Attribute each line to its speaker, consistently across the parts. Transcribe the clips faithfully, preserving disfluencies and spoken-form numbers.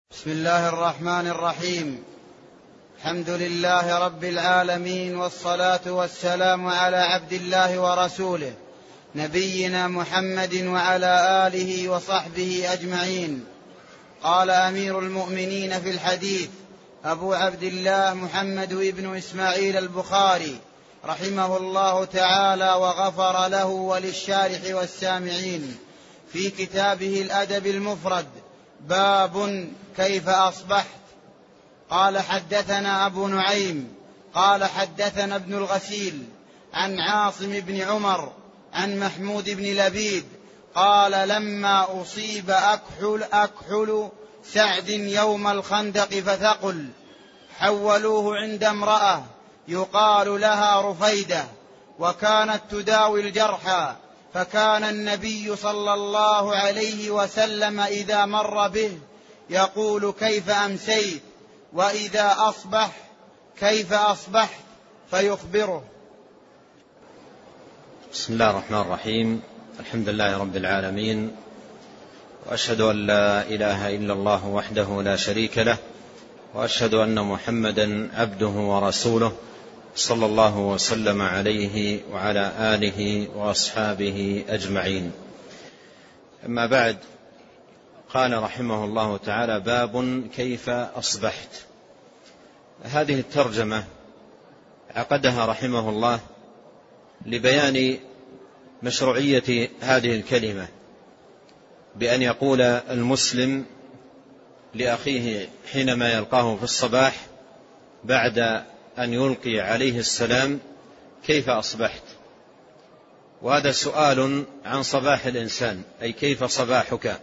Speaker 1: بسم الله الرحمن الرحيم. الحمد لله رب العالمين، والصلاة والسلام على عبد الله ورسوله نبينا محمد وعلى آله وصحبه أجمعين. قال أمير المؤمنين في الحديث أبو عبد الله محمد بن إسماعيل البخاري رحمه الله تعالى وغفر له وللشارح والسامعين في كتابه الأدب المفرد: باب كيف أصبحت. قال: حدثنا أبو نعيم قال حدثنا ابن الغسيل عن عاصم بن عمر عن محمود بن لبيد قال: لما أصيب أكحل, أكحل سعد يوم الخندق فثقل، حولوه عند امرأة يقال لها رفيدة، وكانت تداوي الجرحى، فكان النبي صلى الله عليه وسلم إذا مر به يقول: كيف أمسيت؟ وإذا أصبح: كيف أصبحت؟ فيخبره.
Speaker 2: بسم الله الرحمن الرحيم. الحمد لله رب العالمين، وأشهد أن لا إله إلا الله وحده لا شريك له، وأشهد أن محمدا عبده ورسوله صلى الله وسلم عليه وعلى آله وأصحابه أجمعين. أما بعد، قال رحمه الله تعالى: باب كيف أصبحت. هذه الترجمة عقدها رحمه الله لبيان مشروعية هذه الكلمة، بأن يقول المسلم لأخيه حينما يلقاه في الصباح بعد أن يلقي عليه السلام: كيف أصبحت؟ وهذا سؤال عن صباح الإنسان، أي كيف صباحك؟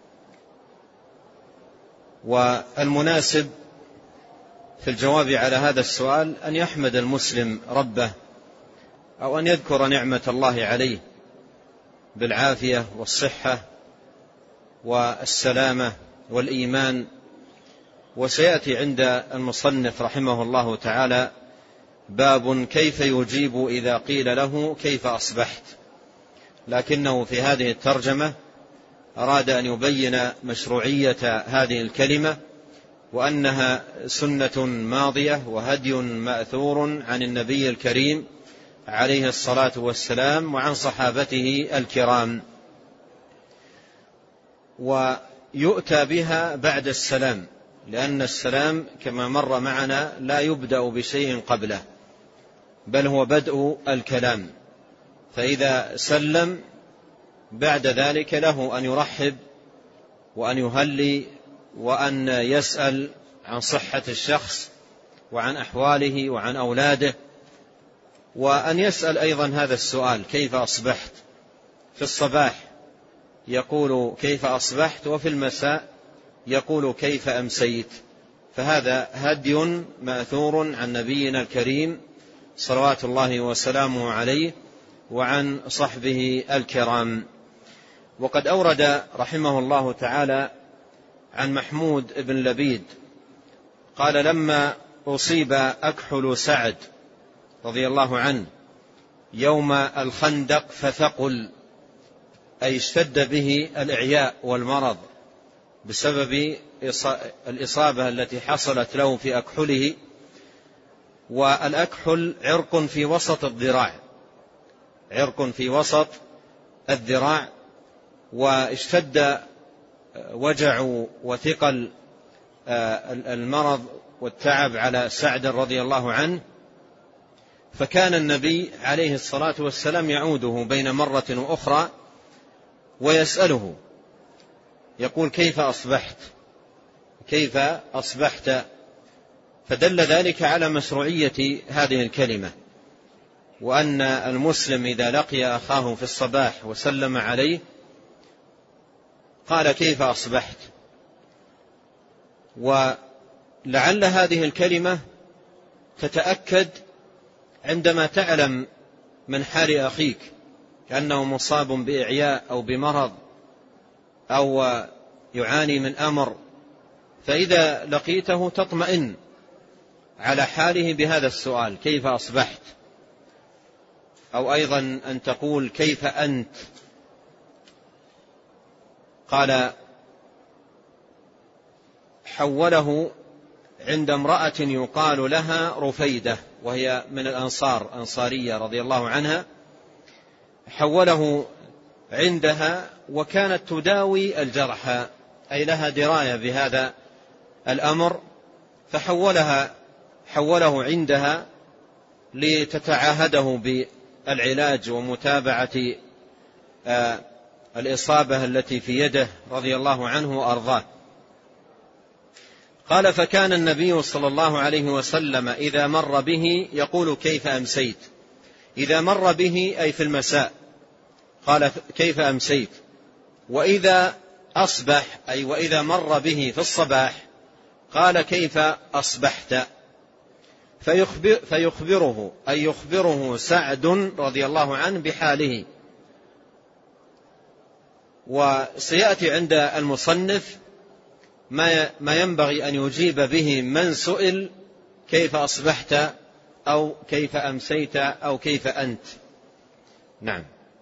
Speaker 2: والمناسب في الجواب على هذا السؤال أن يحمد المسلم ربه، أو أن يذكر نعمة الله عليه بالعافية والصحة والسلامة والإيمان. وسيأتي عند المصنف رحمه الله تعالى باب كيف يجيب إذا قيل له كيف أصبحت، لكنه في هذه الترجمة أراد أن يبين مشروعية هذه الكلمة، وأنها سنة ماضية وهدي مأثور عن النبي الكريم عليه الصلاة والسلام وعن صحابته الكرام، ويؤتى بها بعد السلام، لأن السلام كما مر معنا لا يبدأ بشيء قبله، بل هو بدء الكلام. فإذا سلم بعد ذلك له أن يرحب وأن يهلي وأن يسأل عن صحة الشخص وعن أحواله وعن أولاده، وأن يسأل أيضا هذا السؤال: كيف أصبحت؟ في الصباح يقول: كيف أصبحت؟ وفي المساء يقول: كيف أمسيت؟ فهذا هدي مأثور عن نبينا الكريم صلوات الله وسلامه عليه وعن صحبه الكرام. وقد أورد رحمه الله تعالى عن محمود بن لبيد قال: لما أصيب أكحل سعد رضي الله عنه يوم الخندق فثقل، أي اشتد به الإعياء والمرض بسبب الإصابة التي حصلت له في أكحله. والأكحل عرق في وسط الذراع، عرق في وسط الذراع، واشتد وجع وثقل المرض والتعب على سعد رضي الله عنه، فكان النبي عليه الصلاة والسلام يعوده بين مرة وأخرى ويسأله، يقول: كيف أصبحت؟ كيف أصبحت؟ فدل ذلك على مشروعية هذه الكلمة، وأن المسلم إذا لقي أخاه في الصباح وسلم عليه قال: كيف أصبحت؟ ولعل هذه الكلمة تتأكد عندما تعلم من حال أخيك كأنه مصاب بإعياء أو بمرض أو يعاني من أمر، فإذا لقيته تطمئن على حاله بهذا السؤال: كيف أصبحت؟ أو أيضا أن تقول: كيف أنت؟ قال: حوله عند امرأة يقال لها رفيدة، وهي من الأنصار، أنصارية رضي الله عنها، حوله عندها وكانت تداوي الجرحى، أي لها دراية بهذا الأمر، فحولها حوله عندها لتتعاهده بالعلاج ومتابعة الإصابة التي في يده رضي الله عنه وأرضاه. قال: فكان النبي صلى الله عليه وسلم إذا مر به يقول: كيف أمسيت؟ إذا مر به أي في المساء قال: كيف أمسيت؟ وإذا أصبح أي وإذا مر به في الصباح قال: كيف أصبحت؟ فيخبر فيخبره أي يخبره سعد رضي الله عنه بحاله. وسيأتي عند المصنف ما ينبغي أن يجيب به من سئل كيف أصبحت أو كيف أمسيت أو كيف أنت. نعم.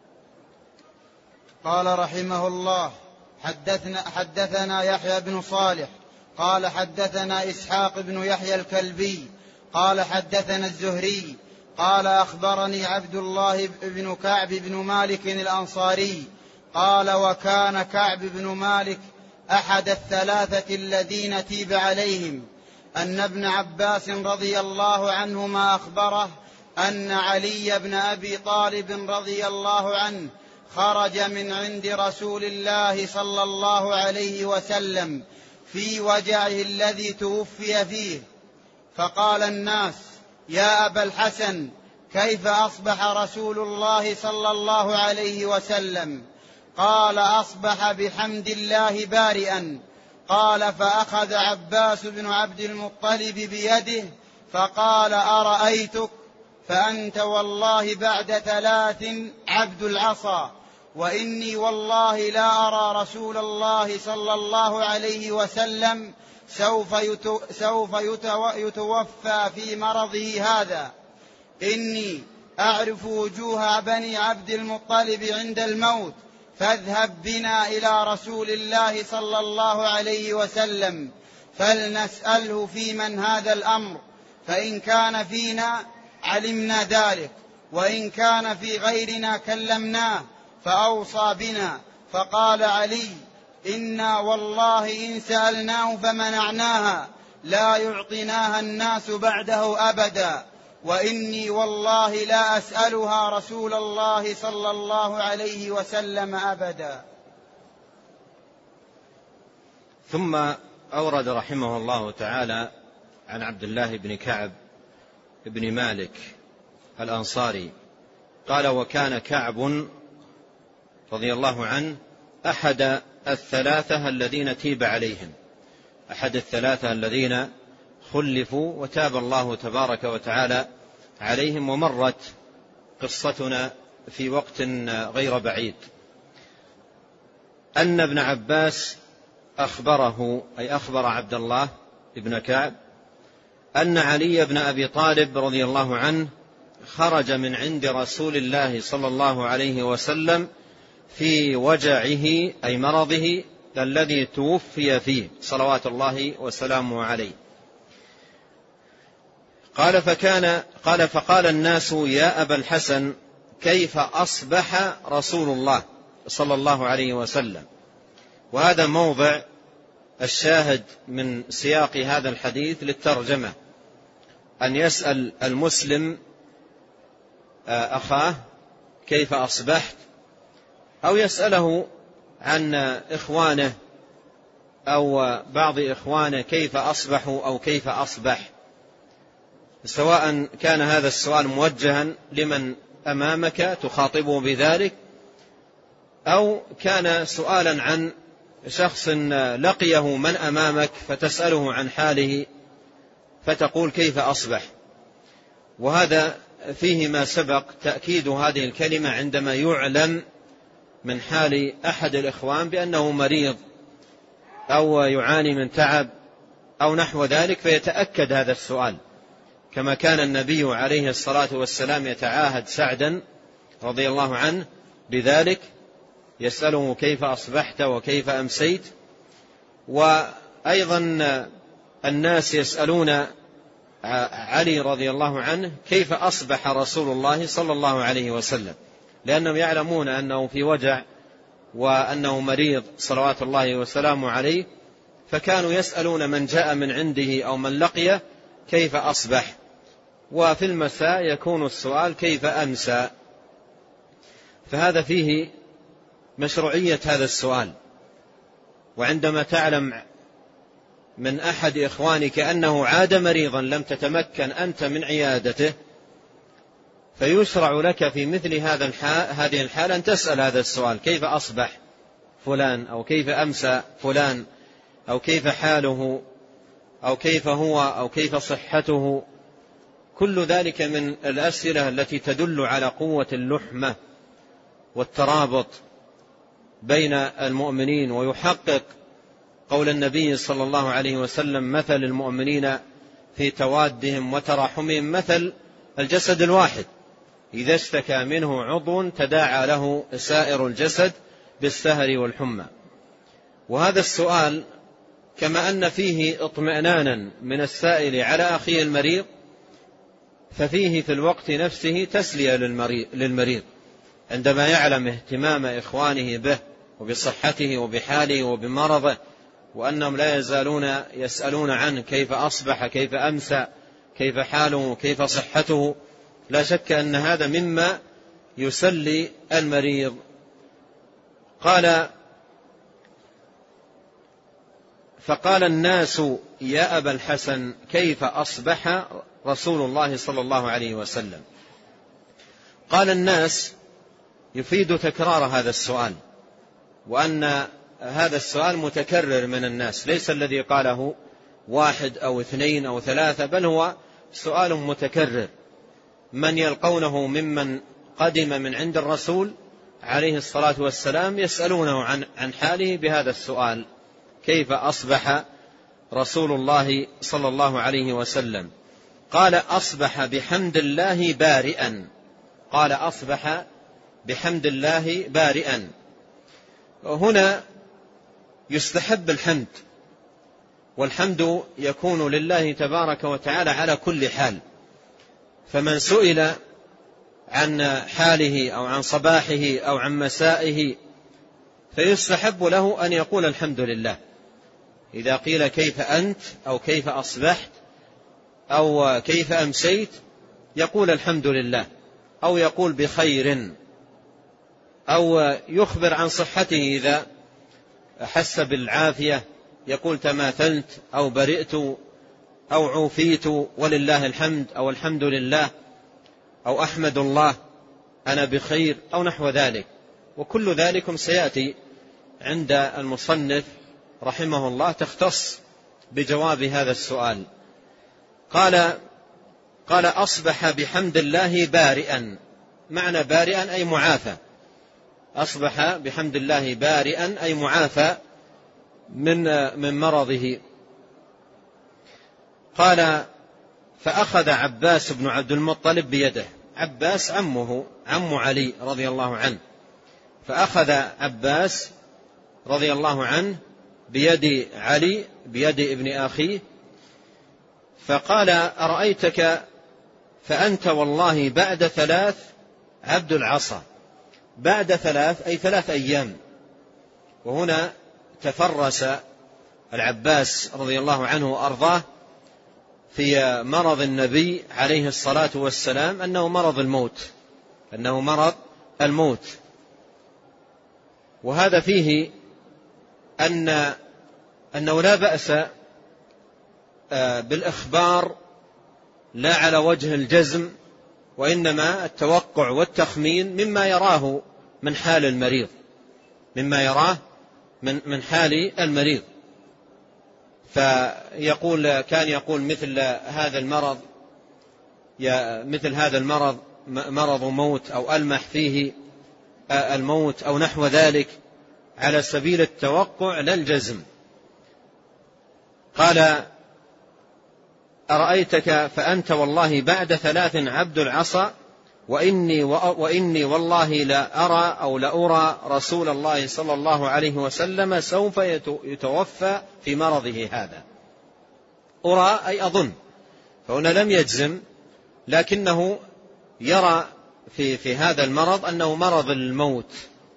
Speaker 1: قال رحمه الله: حدثنا, حدثنا يحيى بن صالح قال حدثنا إسحاق بن يحيى الكلبي قال حدثنا الزهري قال أخبرني عبد الله بن كعب بن مالك الأنصاري قال: وكان كعب بن مالك أحد الثلاثة الذين تيب عليهم، أن ابن عباس رضي الله عنهما أخبره أن علي بن أبي طالب رضي الله عنه خرج من عند رسول الله صلى الله عليه وسلم في وجعه الذي توفي فيه، فقال الناس: يا أبا الحسن، كيف أصبح رسول الله صلى الله عليه وسلم؟ قال: أصبح بحمد الله بارئا. قال: فأخذ عباس بن عبد المطلب بيده فقال: أرأيتك؟ فأنت والله بعد ثلاث عبد العصا، وإني والله لا أرى رسول الله صلى الله عليه وسلم سوف, يتو سوف يتو يتوفى في مرضه هذا. إني أعرف وجوه بني عبد المطلب عند الموت، فاذهب بنا إلى رسول الله صلى الله عليه وسلم فلنسأله في من هذا الأمر، فإن كان فينا علمنا ذلك، وإن كان في غيرنا كلمناه. فأوصى بنا. فقال علي: إنا والله إن سألناه فمنعناها لا يعطيناها الناس بعده أبدا، وإني والله لا أسألها رسول الله صلى الله عليه وسلم أبدا.
Speaker 2: ثم أورد رحمه الله تعالى عن عبد الله بن كعب بن مالك الأنصاري قال: وكان كعب رضي الله عنه أحد الثلاثة الذين تيب عليهم، أحد الثلاثة الذين خلفوا وتاب الله تبارك وتعالى عليهم، ومرت قصتنا في وقت غير بعيد. أن ابن عباس أخبره أي أخبر عبد الله بن كعب أن علي بن أبي طالب رضي الله عنه خرج من عند رسول الله صلى الله عليه وسلم في وجعه أي مرضه الذي توفي فيه صلوات الله وسلامه عليه. قال فكان قال فقال الناس: يا أبا الحسن، كيف أصبح رسول الله صلى الله عليه وسلم؟ وهذا موضع الشاهد من سياق هذا الحديث للترجمة، أن يسأل المسلم أخاه كيف أصبحت، أو يسأله عن إخوانه أو بعض إخوانه كيف أصبحوا أو كيف أصبح، سواء كان هذا السؤال موجها لمن أمامك تخاطبه بذلك، أو كان سؤالا عن شخص لقيه من أمامك فتسأله عن حاله فتقول كيف أصبح. وهذا فيه ما سبق تأكيد هذه الكلمة عندما يعلم من حال أحد الإخوان بأنه مريض أو يعاني من تعب أو نحو ذلك، فيتأكد هذا السؤال، كما كان النبي عليه الصلاة والسلام يتعاهد سعدا رضي الله عنه بذلك، يسأله كيف أصبحت وكيف أمسيت. أيضا الناس يسألون علي رضي الله عنه كيف أصبح رسول الله صلى الله عليه وسلم، لأنهم يعلمون أنه في وجع وأنه مريض صلوات الله وسلامه عليه، فكانوا يسألون من جاء من عنده أو من لقيه كيف أصبح. وفي المساء يكون السؤال كيف أمسى. فهذا فيه مشروعية هذا السؤال. وعندما تعلم من أحد إخوانك أنه عاد مريضا لم تتمكن أنت من عيادته، فيشرع لك في مثل هذا الحال هذه الحال أن تسأل هذا السؤال: كيف أصبح فلان، أو كيف أمسى فلان، أو كيف حاله، أو كيف هو، أو كيف صحته. كل ذلك من الأسئلة التي تدل على قوة اللحمة والترابط بين المؤمنين، ويحقق قول النبي صلى الله عليه وسلم: مثل المؤمنين في توادهم وتراحمهم مثل الجسد الواحد إذا اشتكى منه عضو تداعى له سائر الجسد بالسهر والحمى. وهذا السؤال كما أن فيه اطمئنانا من السائل على أخيه المريض، ففيه في الوقت نفسه تسلية للمريض عندما يعلم اهتمام إخوانه به وبصحته وبحاله وبمرضه، وأنهم لا يزالون يسألون عنه كيف أصبح، كيف أمسى، كيف حاله، كيف صحته. لا شك أن هذا مما يسلي المريض. قال: فقال الناس: يا أبا الحسن كيف أصبح رسول الله صلى الله عليه وسلم؟ قال الناس يفيد تكرار هذا السؤال، وأن هذا السؤال متكرر من الناس، ليس الذي قاله واحد أو اثنين أو ثلاثة، بل هو سؤال متكرر من يلقونه ممن قدم من عند الرسول عليه الصلاة والسلام يسألونه عن عن حاله بهذا السؤال: كيف أصبح رسول الله صلى الله عليه وسلم؟ قال: أصبح بحمد الله بارئا. قال: أصبح بحمد الله بارئا. هنا يستحب الحمد، والحمد يكون لله تبارك وتعالى على كل حال. فمن سئل عن حاله أو عن صباحه أو عن مسائه فيستحب له أن يقول الحمد لله. إذا قيل كيف أنت أو كيف أصبحت أو كيف أمسيت يقول الحمد لله، أو يقول بخير، أو يخبر عن صحته إذا حس بالعافية يقول تماثلت أو برئت أو عوفيت ولله الحمد، أو الحمد لله، أو أحمد الله أنا بخير، أو نحو ذلك. وكل ذلك سيأتي عند المصنف رحمه الله تختص بجواب هذا السؤال. قال قال أصبح بحمد الله بارئا. معنى بارئا أي معافى. أصبح بحمد الله بارئا أي معافى من من مرضه. قال: فأخذ عباس بن عبد المطلب بيده. عباس عمه، عم علي رضي الله عنه. فأخذ عباس رضي الله عنه بيد علي، بيد ابن أخيه، فقال: أرأيتك فأنت والله بعد ثلاث عبد العصا. بعد ثلاث أي ثلاث أيام. وهنا تفرس العباس رضي الله عنه وأرضاه في مرض النبي عليه الصلاة والسلام أنه مرض الموت، أنه مرض الموت. وهذا فيه أن أنه لا بأس بالإخبار لا على وجه الجزم، وإنما التوقع والتخمين مما يراه من حال المريض، مما يراه من من حال المريض. فيقول كان يقول مثل هذا المرض مثل هذا المرض مرض موت، أو ألمح فيه الموت، أو نحو ذلك، على سبيل التوقع لا الجزم. قال: أرأيتك فأنت والله بعد ثلاث عبد العصا وإني, وإني والله لا أرى أو لأرى رسول الله صلى الله عليه وسلم سوف يتوفى في مرضه هذا. أرى أي أظن، فهنا لم يجزم، لكنه يرى في, في هذا المرض أنه مرض الموت.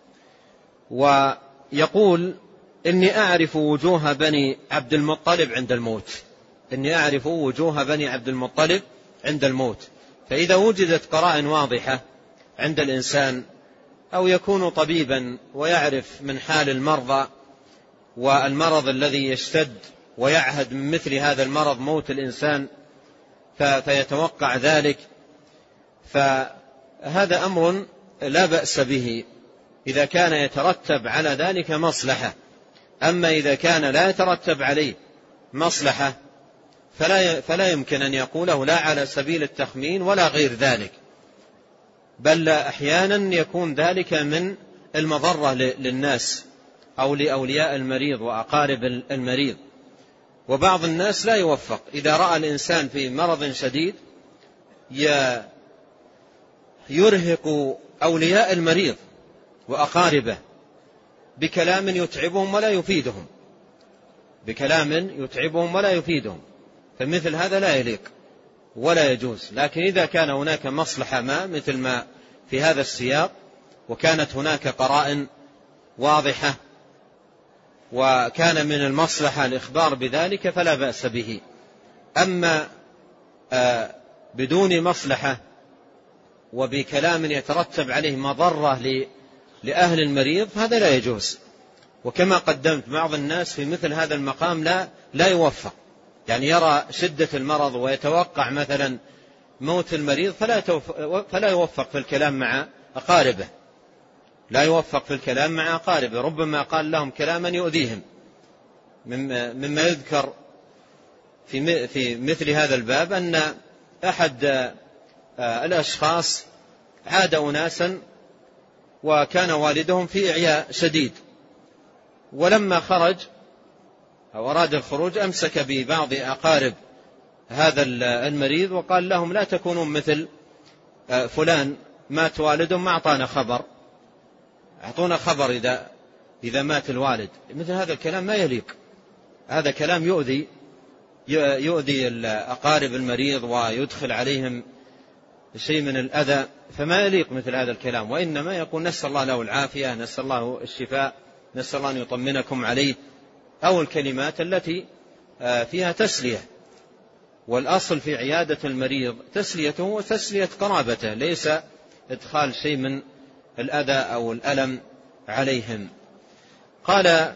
Speaker 2: ويقول إني أعرف وجوه بني عبد المطلب عند الموت، إني أعرف وجوه بني عبد المطلب عند الموت. فإذا وجدت قرائن واضحة عند الإنسان، أو يكون طبيبا ويعرف من حال المرضى والمرض الذي يشتد ويعهد من مثل هذا المرض موت الإنسان فيتوقع ذلك، فهذا أمر لا بأس به إذا كان يترتب على ذلك مصلحة. أما إذا كان لا يترتب عليه مصلحة فلا فلا يمكن أن يقوله لا على سبيل التخمين ولا غير ذلك، بل أحيانا يكون ذلك من المضرة للناس أو لأولياء المريض وأقارب المريض. وبعض الناس لا يوفق، إذا رأى الإنسان في مرض شديد يرهق أولياء المريض وأقاربه بكلام يتعبهم ولا يفيدهم، بكلام يتعبهم ولا يفيدهم، فمثل هذا لا يليق ولا يجوز. لكن إذا كان هناك مصلحة ما مثل ما في هذا السياق، وكانت هناك قرائن واضحة وكان من المصلحة الإخبار بذلك فلا بأس به. أما بدون مصلحة وبكلام يترتب عليه مضرة لأهل المريض هذا لا يجوز. وكما قدمت بعض الناس في مثل هذا المقام لا لا يوفق، يعني يرى شدة المرض ويتوقع مثلا موت المريض فلا فلا يوفق في الكلام مع أقاربه، لا يوفق في الكلام مع أقاربه، ربما قال لهم كلاما يؤذيهم. مما يذكر في في مثل هذا الباب أن أحد الأشخاص عاد أناسا وكان والدهم في إعياء شديد، ولما خرج أو أراد الخروج أمسك ببعض أقارب هذا المريض وقال لهم لا تكونون مثل فلان مات والده ما أعطانا خبر، أعطونا خبر إذا إذا مات الوالد. مثل هذا الكلام ما يليق، هذا كلام يؤذي يؤذي أقارب المريض ويدخل عليهم شيء من الأذى، فما يليق مثل هذا الكلام. وإنما يقول نسأل الله له العافية، نسأل الله الشفاء، نسأل الله أن يطمنكم عليه، أو الكلمات التي فيها تسلية. والأصل في عيادة المريض تسليته وتسلية قرابته، ليس إدخال شيء من الأذى أو الألم عليهم. قال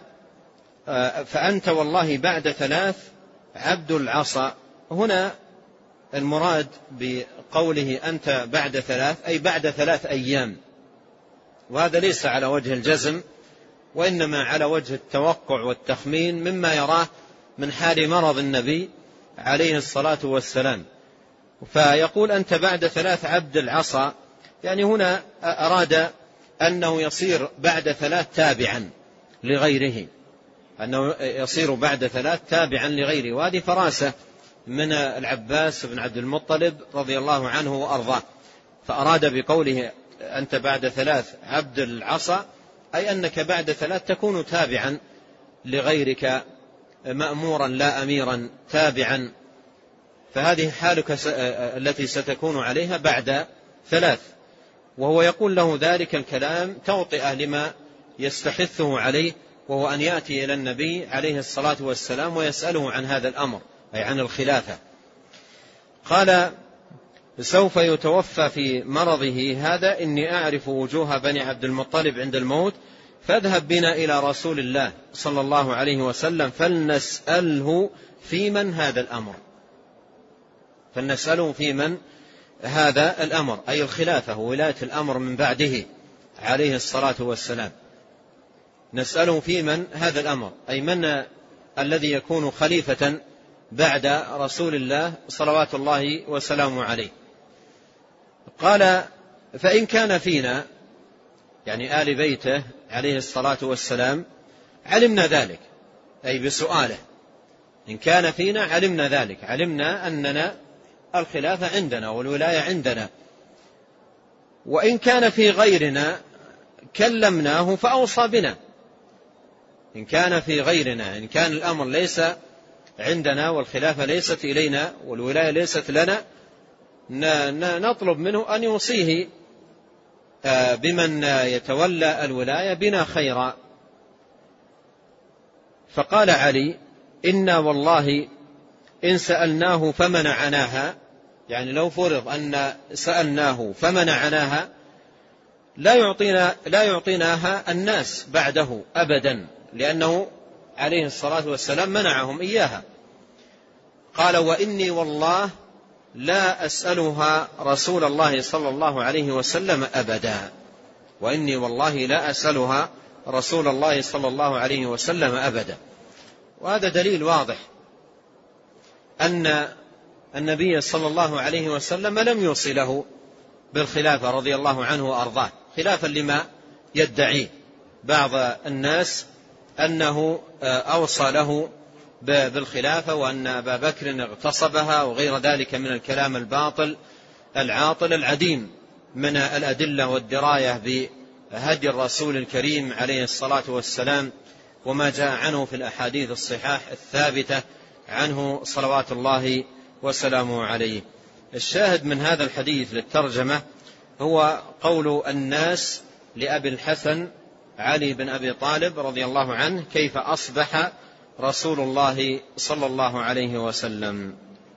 Speaker 2: فأنت والله بعد ثلاث عبد العصا. هنا المراد بقوله أنت بعد ثلاث أي بعد ثلاث أيام، وهذا ليس على وجه الجزم، وإنما على وجه التوقع والتخمين مما يراه من حال مرض النبي عليه الصلاة والسلام. فيقول أنت بعد ثلاث عبد العصا، يعني هنا أراد أنه يصير بعد ثلاث تابعا لغيره، أنه يصير بعد ثلاث تابعا لغيره، وهذه فراسة من العباس بن عبد المطلب رضي الله عنه وأرضاه. فأراد بقوله أنت بعد ثلاث عبد العصا أي أنك بعد ثلاث تكون تابعا لغيرك، مأمورا لا أميرا، تابعا. فهذه حالك التي ستكون عليها بعد ثلاث. وهو يقول له ذلك الكلام توطئة لما يستحثه عليه، وهو أن يأتي إلى النبي عليه الصلاة والسلام ويسأله عن هذا الأمر، أي عن الخلافة. قال سوف يتوفى في مرضه هذا إني أعرف وجوه بني عبد المطلب عند الموت، فاذهب بنا إلى رسول الله صلى الله عليه وسلم فلنسأله في من هذا الأمر، فلنسأله في من هذا الأمر، أي الخلافة وولاية الأمر من بعده عليه الصلاة والسلام. نسأله في من هذا الأمر، أي من الذي يكون خليفة بعد رسول الله صلوات الله وسلامه عليه. قال فإن كان فينا، يعني آل بيته عليه الصلاة والسلام، علمنا ذلك، أي بسؤاله، إن كان فينا علمنا ذلك، علمنا أننا الخلافة عندنا والولاية عندنا. وإن كان في غيرنا كلمناه فأوصى بنا. إن كان في غيرنا، إن كان الأمر ليس عندنا والخلافة ليست إلينا والولاية ليست لنا، نطلب منه أن يوصيه بمن يتولى الولاية بنا خيرا. فقال علي: إنا والله إن سألناه فمنعناها، يعني لو فرض أن سألناه فمنعناها لا يعطينا لا يعطيناها الناس بعده أبدا، لأنه عليه الصلاة والسلام منعهم إياها. قال: وإني والله لا أسألها رسول الله صلى الله عليه وسلم أبدا. وإني والله لا أسألها رسول الله صلى الله عليه وسلم أبدا. وهذا دليل واضح أن النبي صلى الله عليه وسلم لم يوصي له بالخلافة رضي الله عنه وأرضاه، خلافا لما يدعيه بعض الناس أنه أوصى له بالخلافة وأن أبا بكر اغتصبها وغير ذلك من الكلام الباطل العاطل العديم من الأدلة والدراية بهدي الرسول الكريم عليه الصلاة والسلام وما جاء عنه في الأحاديث الصحاح الثابتة عنه صلوات الله وسلامه عليه. الشاهد من هذا الحديث للترجمة هو قول الناس لأبي الحسن علي بن أبي طالب رضي الله عنه: كيف أصبح رسول الله صلى الله عليه وسلم.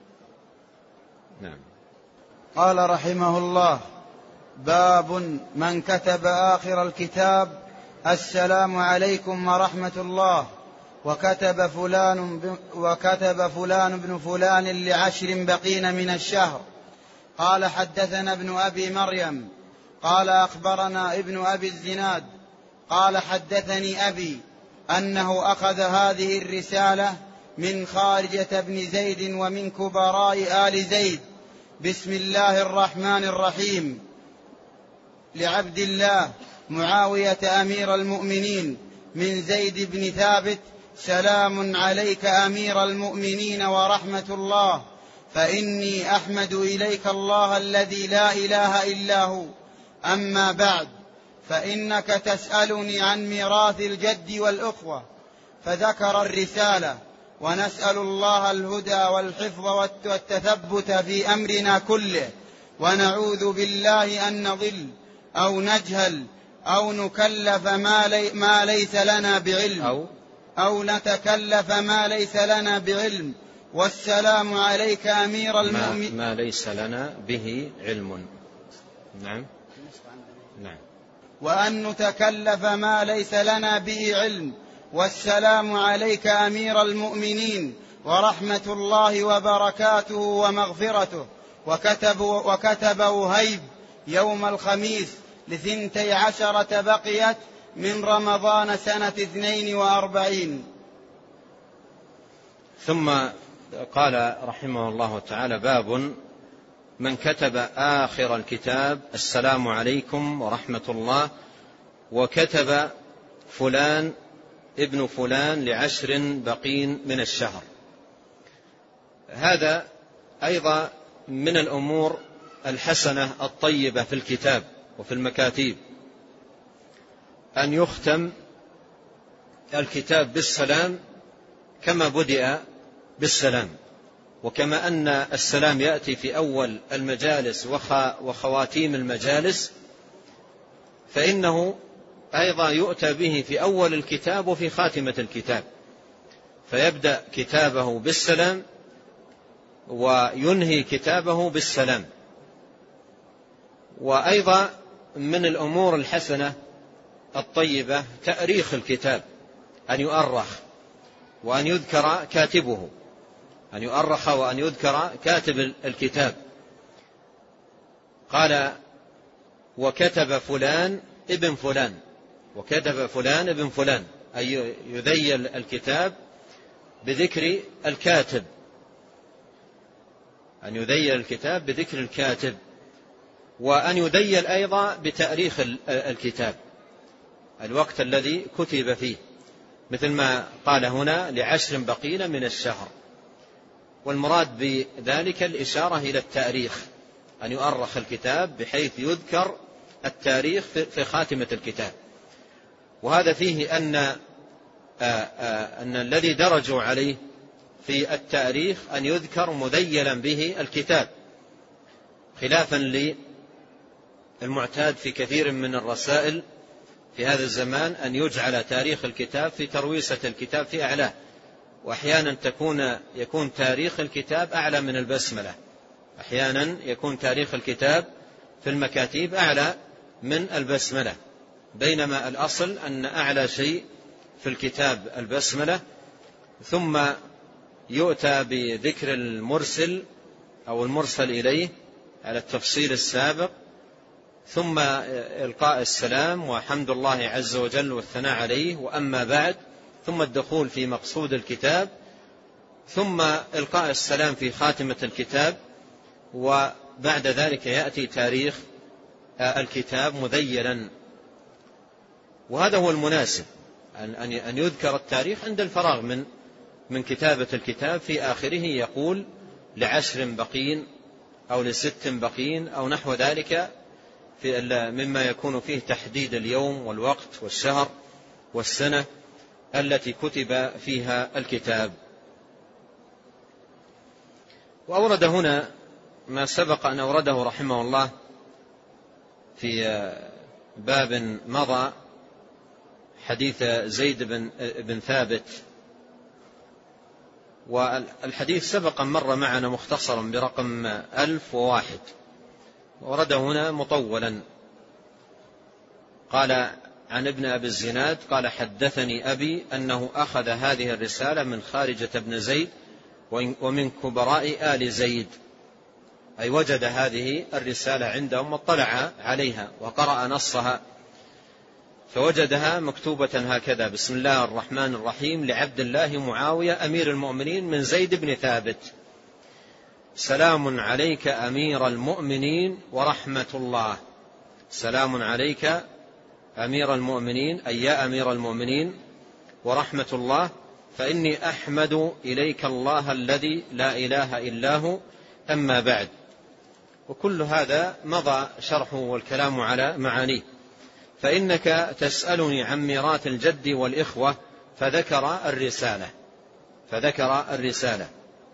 Speaker 2: نعم.
Speaker 1: قال رحمه الله: باب من كتب آخر الكتاب: السلام عليكم ورحمة الله، وكتب فلان ب... وكتب فلان بن فلان لعشر بقين من الشهر. قال: حدثنا ابن أبي مريم قال: أخبرنا ابن أبي الزناد قال: حدثني أبي أنه أخذ هذه الرسالة من خارجة بن زيد ومن كبراء آل زيد: بسم الله الرحمن الرحيم، لعبد الله معاوية أمير المؤمنين من زيد بن ثابت: سلام عليك أمير المؤمنين ورحمة الله، فإني أحمد إليك الله الذي لا إله إلا هو. أما بعد، فإنك تسألني عن ميراث الجد والأخوة. فذكر الرسالة: ونسأل الله الهدى والحفظ والتثبت في أمرنا كله، ونعوذ بالله أن نضل أو نجهل أو نكلف ما, لي ما ليس لنا بعلم أو, أو نتكلف ما ليس لنا بعلم. والسلام عليك أمير المؤمنين.
Speaker 2: ما, ما ليس لنا به علم. نعم نعم.
Speaker 1: وأن نتكلف ما ليس لنا به علم. والسلام عليك أمير المؤمنين ورحمة الله وبركاته ومغفرته. وكتب, وكتب وهيب يوم الخميس لثنتي عشرة بقيت من رمضان سنة اثنين وأربعين.
Speaker 2: ثم قال رحمه الله تعالى: باب من كتب آخر الكتاب: السلام عليكم ورحمة الله، وكتب فلان ابن فلان لعشر بقين من الشهر. هذا أيضا من الأمور الحسنة الطيبة في الكتاب وفي المكاتيب، أن يختم الكتاب بالسلام كما بدأ بالسلام. وكما أن السلام يأتي في أول المجالس وخواتيم المجالس، فإنه أيضا يؤتى به في أول الكتاب وفي خاتمة الكتاب، فيبدأ كتابه بالسلام وينهي كتابه بالسلام. وأيضا من الأمور الحسنة الطيبة تأريخ الكتاب، أن يؤرخ وأن يذكر كاتبه، أن يؤرخ وأن يذكر كاتب الكتاب. قال: وكتب فلان ابن فلان، وكتب فلان ابن فلان، أي يذيل الكتاب بذكر الكاتب، أن يذيل الكتاب بذكر الكاتب، وأن يذيل أيضا بتأريخ الكتاب، الوقت الذي كتب فيه، مثل ما قال هنا: لعشر بقين من الشهر. والمراد بذلك الإشارة إلى التأريخ، أن يؤرخ الكتاب بحيث يذكر التاريخ في خاتمة الكتاب. وهذا فيه أن أن الذي درجوا عليه في التاريخ أن يذكر مذيلا به الكتاب، خلافا للمعتاد في كثير من الرسائل في هذا الزمان أن يجعل تاريخ الكتاب في ترويسة الكتاب في أعلاه، وأحيانا تكون يكون تاريخ الكتاب أعلى من البسملة، أحيانا يكون تاريخ الكتاب في المكاتيب أعلى من البسملة، بينما الأصل أن أعلى شيء في الكتاب البسملة، ثم يؤتى بذكر المرسل أو المرسل إليه على التفصيل السابق، ثم إلقاء السلام وحمد الله عز وجل والثناء عليه، وأما بعد، ثم الدخول في مقصود الكتاب، ثم إلقاء السلام في خاتمة الكتاب، وبعد ذلك يأتي تاريخ الكتاب مذيلا. وهذا هو المناسب، أن يذكر التاريخ عند الفراغ من من كتابة الكتاب، في آخره يقول لعشر بقين أو لست بقين أو نحو ذلك، في مما يكون فيه تحديد اليوم والوقت والشهر والسنة التي كتب فيها الكتاب. وأورد هنا ما سبق أن أورده رحمه الله في باب مضى، حديث زيد بن, بن ثابت، والحديث سبق مر معنا مختصرا برقم ألف وواحد، ورده هنا مطولا. قال عن ابن أبي الزناد قال حدثني أبي أنه أخذ هذه الرسالة من خارجة بن زيد ومن كبراء آل زيد، أي وجد هذه الرسالة عندهم واطلع عليها وقرأ نصها، فوجدها مكتوبة هكذا: بسم الله الرحمن الرحيم، لعبد الله معاوية أمير المؤمنين من زيد بن ثابت، سلام عليك أمير المؤمنين ورحمة الله. سلام عليك أمير المؤمنين، أي يا أمير المؤمنين، ورحمة الله، فإني أحمد إليك الله الذي لا إله إلا هو، أما بعد. وكل هذا مضى شرحه والكلام على معانيه. فإنك تسألني عن ميراث الجد والإخوة، فذكر الرسالة فذكر الرسالة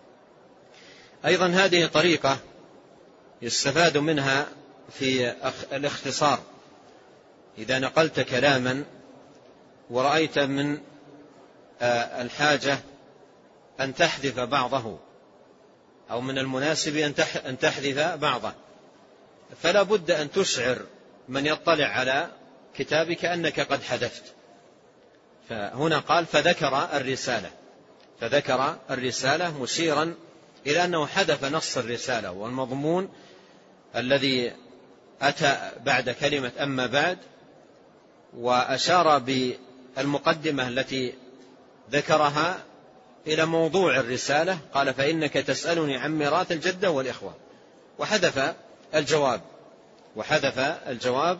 Speaker 2: أيضا هذه طريقة يستفاد منها في الاختصار. إذا نقلت كلاما ورأيت من الحاجة أن تحذف بعضه أو من المناسب أن تحذف بعضه، فلا بد أن تشعر من يطلع على كتابك أنك قد حذفت. فهنا قال فذكر الرسالة فذكر الرسالة مشيرا إلى أنه حذف نص الرسالة والمضمون الذي أتى بعد كلمة أما بعد، وأشار بالمقدمة التي ذكرها إلى موضوع الرسالة. قال فإنك تسألني عن ميراث الجدة والإخوة، وحذف الجواب وحذف الجواب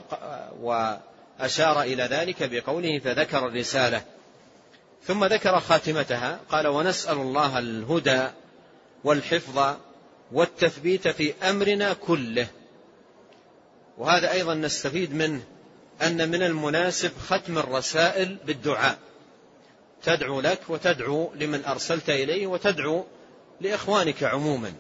Speaker 2: وأشار إلى ذلك بقوله فذكر الرسالة. ثم ذكر خاتمتها، قال ونسأل الله الهدى والحفظ والتثبيت في أمرنا كله. وهذا أيضا نستفيد منه أن من المناسب ختم الرسائل بالدعاء، تدعو لك وتدعو لمن أرسلت إليه وتدعو لإخوانك عموما.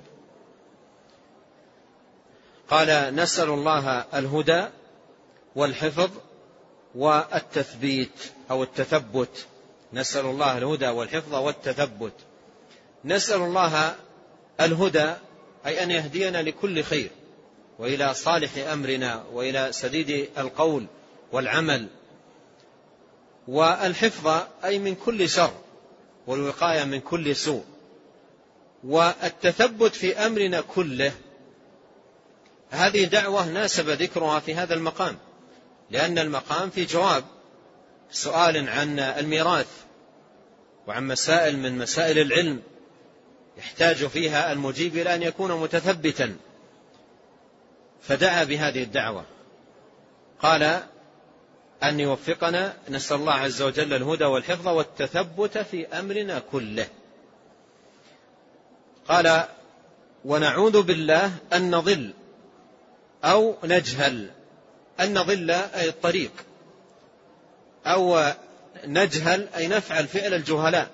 Speaker 2: قال نسأل الله الهدى والحفظ والتثبيت أو التثبت. نسأل الله الهدى والحفظ والتثبت. نسأل الله الهدى أي أن يهدينا لكل خير وإلى صالح أمرنا وإلى سديد القول والعمل، والحفظ أي من كل شر والوقاية من كل سوء، والتثبت في أمرنا كله. هذه دعوة ناسب ذكرها في هذا المقام، لأن المقام في جواب سؤال عن الميراث وعن مسائل من مسائل العلم يحتاج فيها المجيب إلى أن يكون متثبتا، فدعا بهذه الدعوة. قال أن يوفقنا، نسأل الله عز وجل الهدى والحفظ والتثبت في أمرنا كله. قال ونعوذ بالله أن نضل أو نجهل أن نضل أي الطريق، أو نجهل أي نفعل فعل الجهلاء،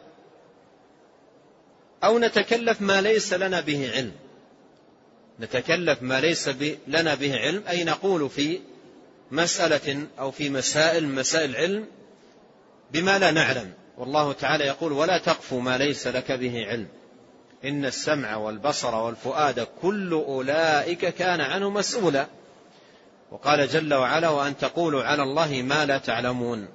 Speaker 2: أو نتكلف ما ليس لنا به علم. نتكلف ما ليس لنا به علم أي نقول في مسألة أو في مسائل مسائل علم بما لا نعلم. والله تعالى يقول: ولا تقف ما ليس لك به علم إن السمع والبصر والفؤاد كل أولئك كان عنه مسؤولا. وقال جل وعلا: وأن تقولوا على الله ما لا تعلمون.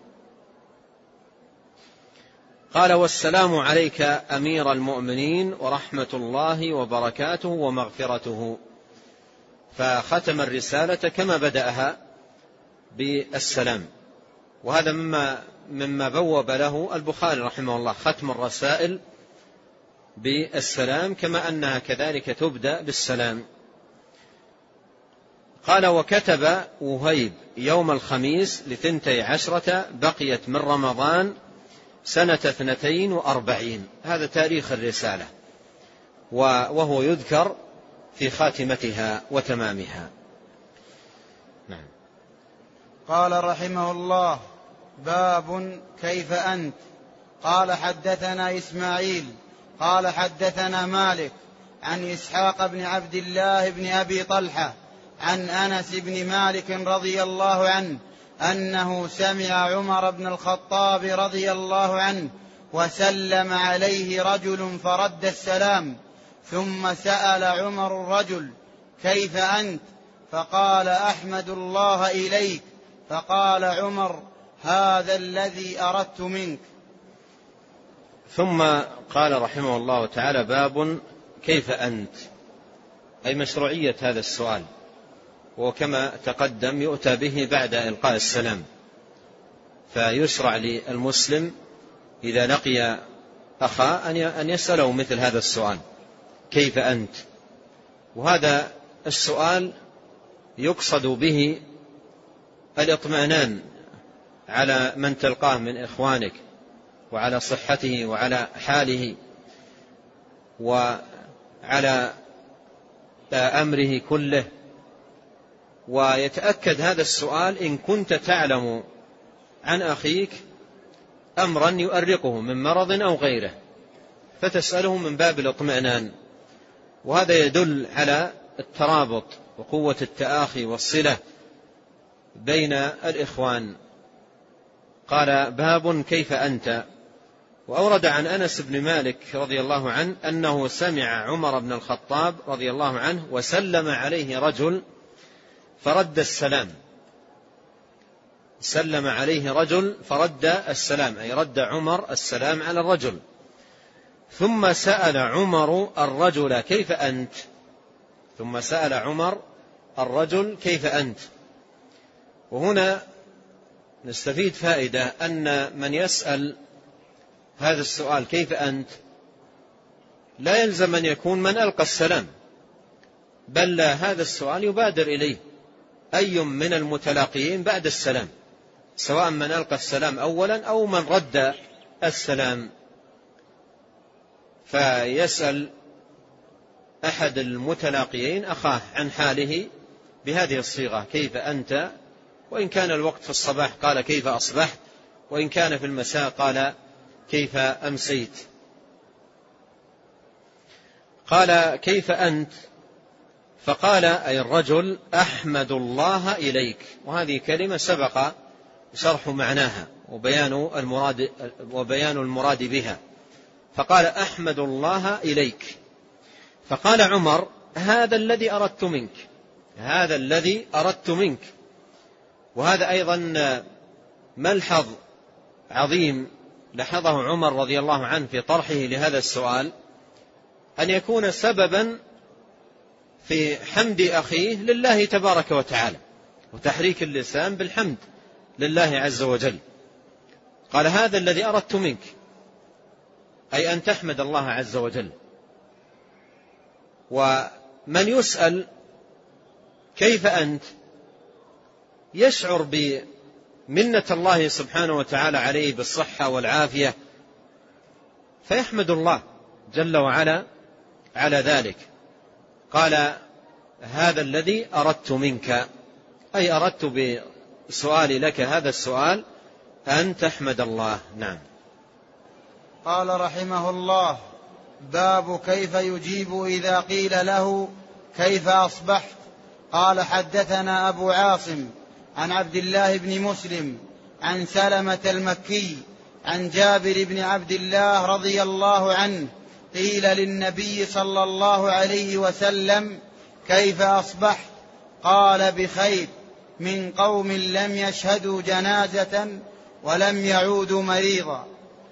Speaker 2: قال: والسلام عليك أمير المؤمنين ورحمة الله وبركاته ومغفرته. فختم الرسالة كما بدأها بالسلام، وهذا مما مما بوب له البخاري رحمه الله، ختم الرسائل بالسلام كما أنها كذلك تبدأ بالسلام. قال: وكتب وهيب يوم الخميس لثنتي عشرة بقيت من رمضان سنة اثنتين وأربعين. هذا تاريخ الرسالة، وهو يذكر في خاتمتها وتمامها. نعم.
Speaker 1: قال رحمه الله: باب كيف أنت. قال: حدثنا إسماعيل قال حدثنا مالك عن إسحاق بن عبد الله بن أبي طلحة عن أنس بن مالك رضي الله عنه أنه سمع عمر بن الخطاب رضي الله عنه وسلم عليه رجل فرد السلام، ثم سأل عمر الرجل: كيف أنت؟ فقال: أحمد الله إليك. فقال عمر: هذا الذي أردت منك.
Speaker 2: ثم قال رحمه الله تعالى: باب كيف أنت، أي مشروعية هذا السؤال، وكما تقدم يؤتى به بعد إلقاء السلام، فيشرع للمسلم إذا لقي أخاه أن يسأله مثل هذا السؤال: كيف أنت؟ وهذا السؤال يقصد به الاطمئنان على من تلقاه من إخوانك، وعلى صحته وعلى حاله وعلى أمره كله. ويتأكد هذا السؤال إن كنت تعلم عن أخيك أمرا يؤرقه من مرض أو غيره، فتسأله من باب الاطمئنان، وهذا يدل على الترابط وقوة التآخي والصلة بين الإخوان. قال: باب كيف أنت. وأورد عن أنس بن مالك رضي الله عنه أنه سمع عمر بن الخطاب رضي الله عنه وسلم عليه رجل فرد السلام. سلم عليه رجل فرد السلام، أي رد عمر السلام على الرجل. ثم سأل عمر الرجل: كيف أنت؟ ثم سأل عمر الرجل: كيف أنت؟ وهنا نستفيد فائدة، أن من يسأل هذا السؤال كيف أنت لا يلزم أن يكون من ألقى السلام، بل هذا السؤال يبادر إليه أي من المتلاقيين بعد السلام، سواء من ألقى السلام أولا أو من رد السلام. فيسأل أحد المتلاقيين أخاه عن حاله بهذه الصيغة: كيف أنت؟ وإن كان الوقت في الصباح قال: كيف أصبحت؟ وإن كان في المساء قال: كيف أمسيت؟ قال: كيف أنت؟ فقال أي الرجل: أحمد الله إليك. وهذه كلمة سبق شرح معناها وبيان المراد, وبيان المراد بها. فقال: أحمد الله إليك. فقال عمر: هذا الذي أردت منك، هذا الذي أردت منك. وهذا أيضا ملحظ عظيم لاحظه عمر رضي الله عنه في طرحه لهذا السؤال، أن يكون سببا في حمد أخيه لله تبارك وتعالى، وتحريك اللسان بالحمد لله عز وجل. قال: هذا الذي أردت منك، أي أن تحمد الله عز وجل. ومن يسأل كيف أنت يشعر بمنة الله سبحانه وتعالى عليه بالصحة والعافية، فيحمد الله جل وعلا على ذلك. قال: هذا الذي أردت منك، أي أردت بسؤالي لك هذا السؤال أن تحمد الله. نعم.
Speaker 1: قال رحمه الله: باب كيف يجيب إذا قيل له كيف أصبحت. قال حدثنا أبو عاصم عن عبد الله بن مسلم عن سلمة المكي عن جابر بن عبد الله رضي الله عنه قيل للنبي صلى الله عليه وسلم: كيف أصبحت؟ قال: بخير، من قوم لم يشهدوا جنازة ولم يعودوا مريضا.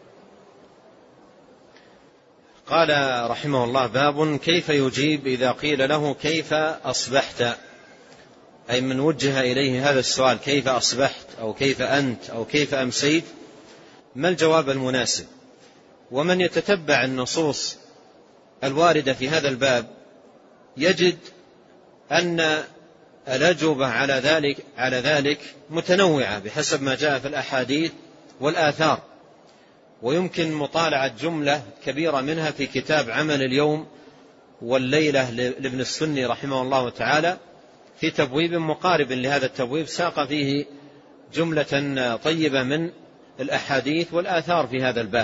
Speaker 2: قال رحمه الله: باب كيف يجيب إذا قيل له كيف أصبحت، أي من وجه إليه هذا السؤال كيف أصبحت أو كيف أنت أو كيف أمسيت، ما الجواب المناسب؟ ومن يتتبع النصوص الواردة في هذا الباب يجد أن الأجوبة على ذلك على ذلك متنوعة بحسب ما جاء في الأحاديث والآثار، ويمكن مطالعة جملة كبيرة منها في كتاب عمل اليوم والليلة لابن السني رحمه الله تعالى في تبويب مقارب لهذا التبويب، ساق فيه جملة طيبة من الأحاديث والآثار في هذا الباب.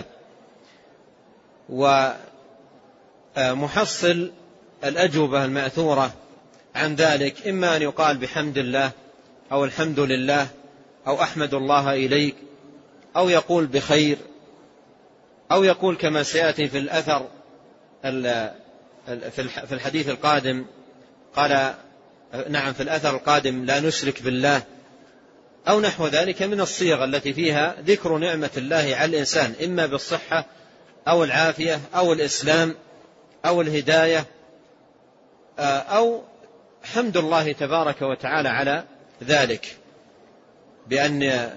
Speaker 2: ومحصل الأجوبة المأثورة عن ذلك إما أن يقال بحمد الله أو الحمد لله أو أحمد الله إليك، أو يقول بخير، أو يقول كما سيأتي في الأثر في الحديث القادم، قال نعم في الأثر القادم: لا نشرك بالله، أو نحو ذلك من الصيغ التي فيها ذكر نعمة الله على الإنسان إما بالصحة أو العافية أو الإسلام أو الهداية، أو حمد الله تبارك وتعالى على ذلك بأن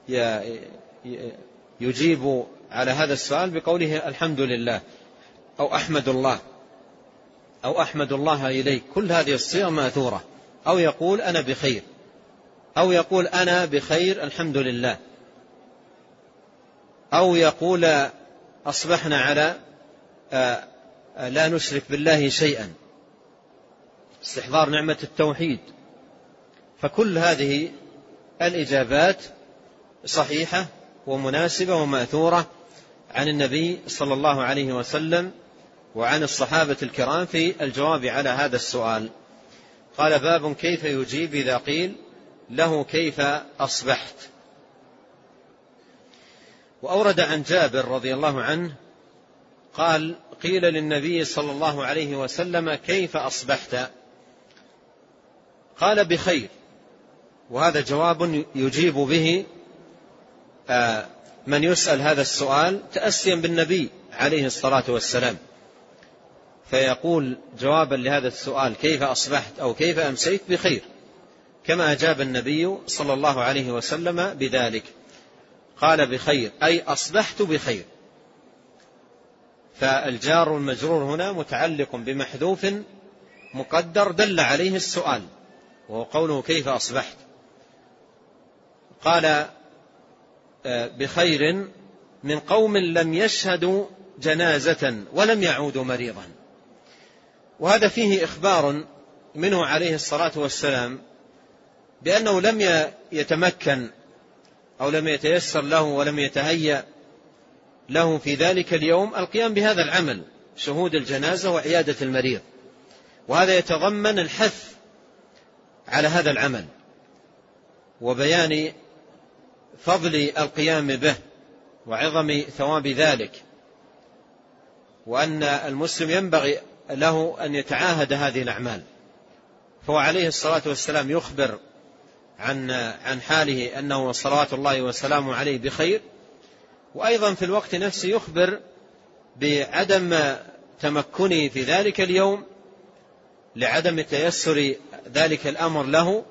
Speaker 2: يجيب على هذا السؤال بقوله الحمد لله أو أحمد الله أو أحمد الله إليك. كل هذه الصيغ ماثورة. أو يقول أنا بخير، أو يقول أنا بخير الحمد لله، أو يقول أصبحنا على لا نشرك بالله شيئا، استحضار نعمة التوحيد. فكل هذه الإجابات صحيحة ومناسبة ومأثورة عن النبي صلى الله عليه وسلم وعن الصحابة الكرام في الجواب على هذا السؤال. قال: باب كيف يجيب إذا قيل له كيف أصبحت. وأورد عن جابر رضي الله عنه قال: قيل للنبي صلى الله عليه وسلم: كيف أصبحت؟ قال: بخير. وهذا جواب يجيب به من يسأل هذا السؤال تأسيا بالنبي عليه الصلاة والسلام، فيقول جوابا لهذا السؤال كيف أصبحت أو كيف أمسيت بخير، كما أجاب النبي صلى الله عليه وسلم بذلك. قال: بخير، أي أصبحت بخير. فالجار والمجرور هنا متعلق بمحذوف مقدر دل عليه السؤال، وهو قوله كيف أصبحت. قال: بخير من قوم لم يشهدوا جنازة ولم يعودوا مريضا. وهذا فيه إخبار منه عليه الصلاة والسلام بأنه لم يتمكن أو لم يتيسر له ولم يتهيأ له في ذلك اليوم القيام بهذا العمل، شهود الجنازة وعيادة المريض. وهذا يتضمن الحث على هذا العمل وبيان فضل القيام به وعظم ثواب ذلك، وأن المسلم ينبغي له أن يتعاهد هذه الأعمال. فهو عليه الصلاة والسلام يخبر عن عن حاله أنه صلوات الله وسلامه عليه بخير، وأيضا في الوقت نفسه يخبر بعدم تمكنه في ذلك اليوم لعدم تيسر ذلك الأمر له،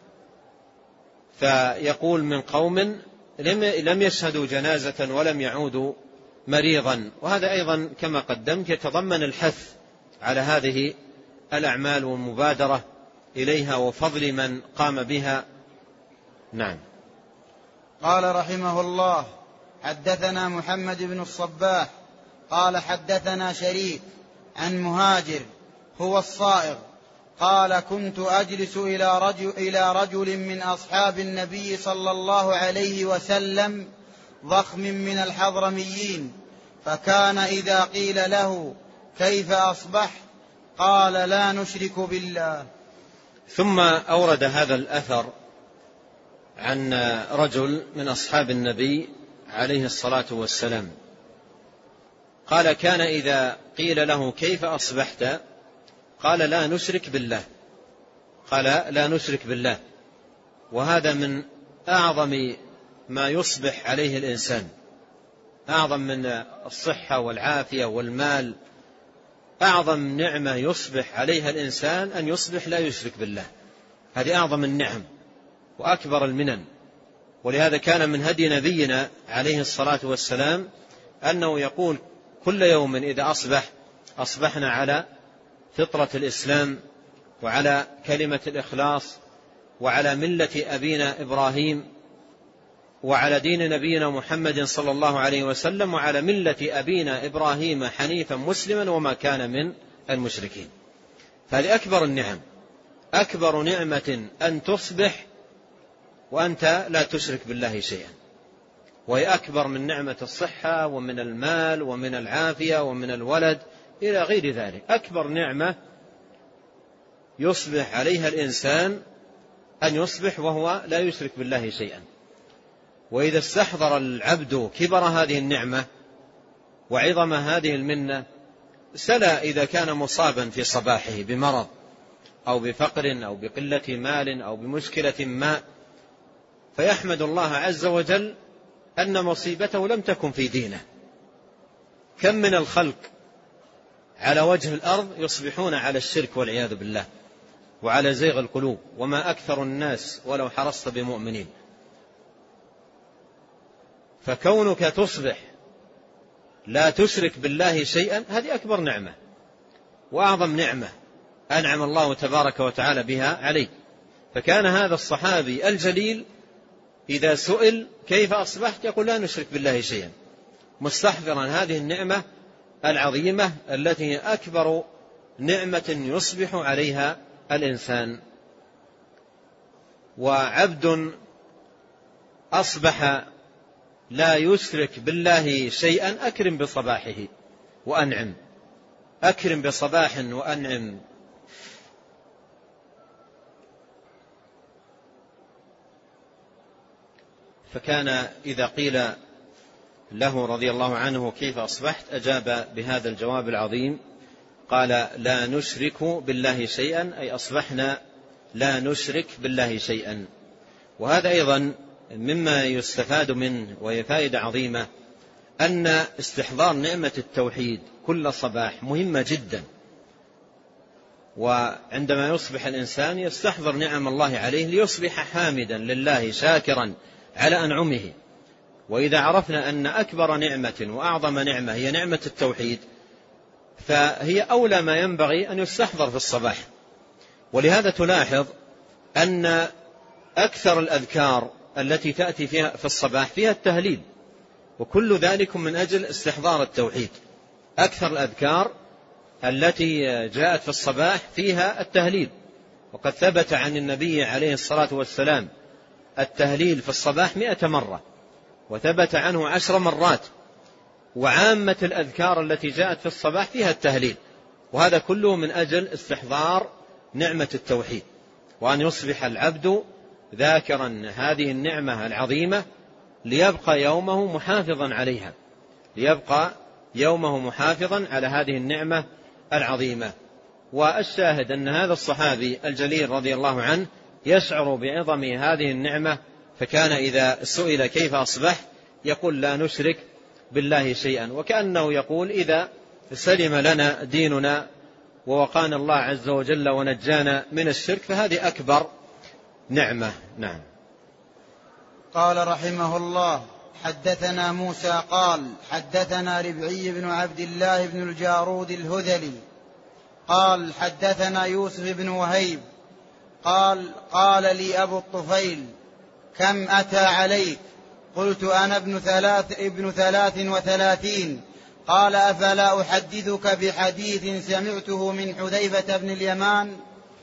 Speaker 2: فيقول من قوم لم يشهدوا جنازة ولم يعودوا مريضا. وهذا أيضا كما قدمت يتضمن الحث على هذه الأعمال والمبادرة إليها وفضل من قام بها. نعم.
Speaker 1: قال رحمه الله: حدثنا محمد بن الصباح قال حدثنا شريك عن مهاجر هو الصائغ قال كنت أجلس إلى رجل, إلى رجل من أصحاب النبي صلى الله عليه وسلم ضخم من الحضرميين، فكان إذا قيل له كيف أصبح قال لا نشرك بالله.
Speaker 2: ثم أورد هذا الأثر عن رجل من أصحاب النبي عليه الصلاة والسلام قال كان إذا قيل له كيف أصبحت قال لا نشرك بالله، قال لا نشرك بالله. وهذا من أعظم ما يصبح عليه الإنسان، أعظم من الصحة والعافية والمال، أعظم نعمة يصبح عليها الإنسان أن يصبح لا يشرك بالله. هذه أعظم النعم وأكبر المنن. ولهذا كان من هدي نبينا عليه الصلاة والسلام أنه يقول كل يوم إذا أصبح أصبحنا على فطرة الإسلام وعلى كلمة الإخلاص وعلى ملة أبينا إبراهيم وعلى دين نبينا محمد صلى الله عليه وسلم وعلى ملة أبينا إبراهيم حنيفا مسلما وما كان من المشركين. فهذه أكبر النعم، أكبر نعمة أن تصبح وأنت لا تشرك بالله شيئا، وهي أكبر من نعمة الصحة ومن المال ومن العافية ومن الولد إلى غير ذلك. أكبر نعمة يصبح عليها الإنسان أن يصبح وهو لا يشرك بالله شيئا. وإذا استحضر العبد كبر هذه النعمة وعظم هذه المنة سلا إذا كان مصابا في صباحه بمرض أو بفقر أو بقلة مال أو بمشكلة ما، فيحمد الله عز وجل أن مصيبته لم تكن في دينه. كم من الخلق على وجه الأرض يصبحون على الشرك والعياذ بالله وعلى زيغ القلوب، وما أكثر الناس ولو حرصت بمؤمنين. فكونك تصبح لا تشرك بالله شيئا هذه أكبر نعمة وأعظم نعمة أنعم الله تبارك وتعالى بها عليك. فكان هذا الصحابي الجليل إذا سئل كيف أصبحت يقول لا نشرك بالله شيئا، مستحضرا هذه النعمة العظيمة التي هي أكبر نعمة يصبح عليها الإنسان. وعبد أصبح لا يشرك بالله شيئا أكرم بصباحه وأنعم، أكرم بصباح وأنعم. فكان إذا قيل له رضي الله عنه كيف أصبحت أجاب بهذا الجواب العظيم، قال لا نشرك بالله شيئا، أي أصبحنا لا نشرك بالله شيئا. وهذا أيضا مما يستفاد منه وهي فائدة عظيمة، أن استحضار نعمة التوحيد كل صباح مهمة جدا. وعندما يصبح الإنسان يستحضر نعم الله عليه ليصبح حامدا لله شاكرا على أنعمه. وإذا عرفنا أن أكبر نعمة وأعظم نعمة هي نعمة التوحيد فهي أولى ما ينبغي أن يستحضر في الصباح. ولهذا تلاحظ أن أكثر الأذكار التي تأتي فيها في الصباح فيها التهليل، وكل ذلك من أجل استحضار التوحيد. أكثر الأذكار التي جاءت في الصباح فيها التهليل، وقد ثبت عن النبي عليه الصلاة والسلام التهليل في الصباح مئة مرة، وثبت عنه عشر مرات. وعامة الأذكار التي جاءت في الصباح فيها التهليل، وهذا كله من أجل استحضار نعمة التوحيد، وأن يصبح العبد ذاكرا هذه النعمة العظيمة ليبقى يومه محافظا عليها، ليبقى يومه محافظا على هذه النعمة العظيمة. والشاهد أن هذا الصحابي الجليل رضي الله عنه يشعر بعظم هذه النعمة، فكان إذا سئل كيف أصبح يقول لا نشرك بالله شيئا، وكأنه يقول إذا سلم لنا ديننا ووقانا الله عز وجل ونجانا من الشرك فهذه أكبر نعمة. نعم.
Speaker 1: قال رحمه الله حدثنا موسى قال حدثنا ربعي بن عبد الله بن الجارود الهذلي قال حدثنا يوسف بن وهيب قال قال لي أبو الطفيل كم أتى عليك؟ قلت أنا ابن ثلاث, ابن ثلاث وثلاثين. قال أفلا أحدثك بحديث سمعته من حذيفة بن اليمان؟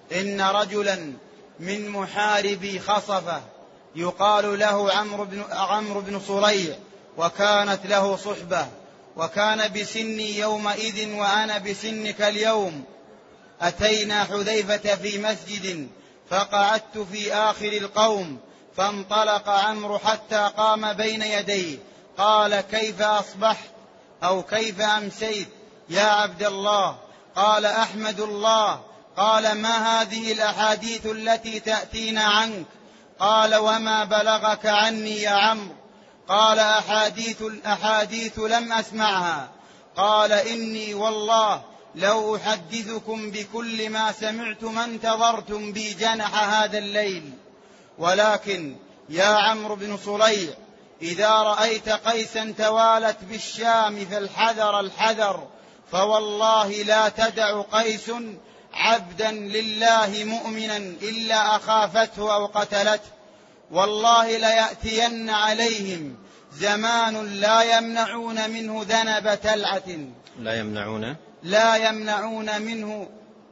Speaker 1: إن رجلا من محاربي خصفة يقال له عمرو بن, عمرو بن صليع، وكانت له صحبة، وكان بسني يومئذ وأنا بسنك اليوم. أتينا حذيفة في مسجد فقعدت في آخر القوم، فانطلق عمرو حتى قام بين يديه، قال: كيف أصبحت أو كيف أمسيت يا عبد الله؟ قال: أحمد الله. قال: ما هذه الأحاديث التي تأتينا عنك؟ قال: وما بلغك عني يا عمرو؟ قال: أحاديث, الأحاديث لم أسمعها. قال: إني والله لو أحدثكم بكل ما سمعت ما انتظرتم بي جنح هذا الليل، ولكن يا عمرو بن صليع، إذا رأيت قيسا توالت بالشام فالحذر الحذر، فوالله لا تدع قيس عبدا لله مؤمنا إلا أخافته أو قتلته، والله ليأتين عليهم زمان لا يمنعون منه ذنب تلعة
Speaker 2: لا يمنعون
Speaker 1: لا يمنعون منه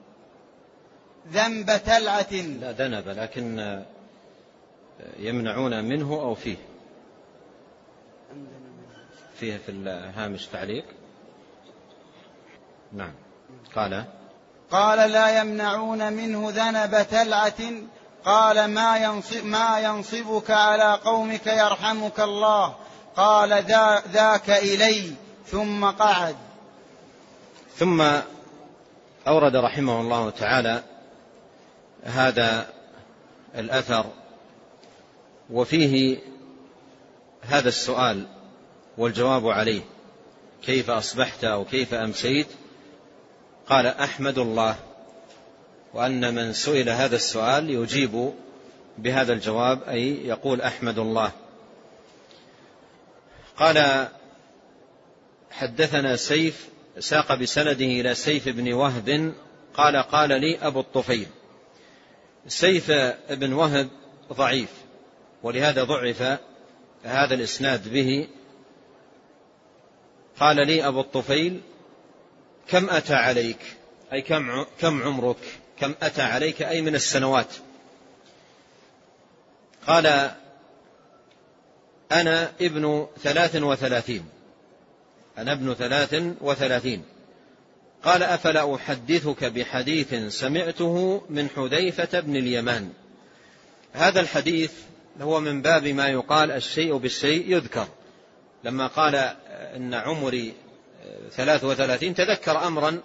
Speaker 1: ذنب تلعة
Speaker 2: لا ذنب، لكن يمنعون منه أو فيه فيه في الهامش تعليق. نعم. قال
Speaker 1: قال: لا يمنعون منه ذنب تلعة. قال: ما, ينصب ما ينصبك على قومك يرحمك الله؟ قال: ذاك إلي. ثم قعد.
Speaker 2: ثم أورد رحمه الله تعالى هذا الأثر، وفيه هذا السؤال والجواب عليه: كيف أصبحت أو كيف أمسيت؟ قال: أحمد الله. وأن من سئل هذا السؤال يجيب بهذا الجواب، أي يقول أحمد الله. قال: حدثنا سيف، ساق بسنده إلى سيف بن وهب قال: قال لي أبو الطفيل. سيف بن وهب ضعيف، ولهذا ضعف هذا الإسناد به. قال لي أبو الطفيل: كم أتى عليك؟ أي كم, كم عمرك؟ كم أتى عليك أي من السنوات؟ قال: أنا ابن ثلاث وثلاثين أنا ابن ثلاث وثلاثين. قال: أفلا أحدثك بحديث سمعته من حذيفة بن اليمان. هذا الحديث هو من باب ما يقال الشيء بالشيء يذكر. لما قال إن عمري ثلاث وثلاثين تذكر أمرا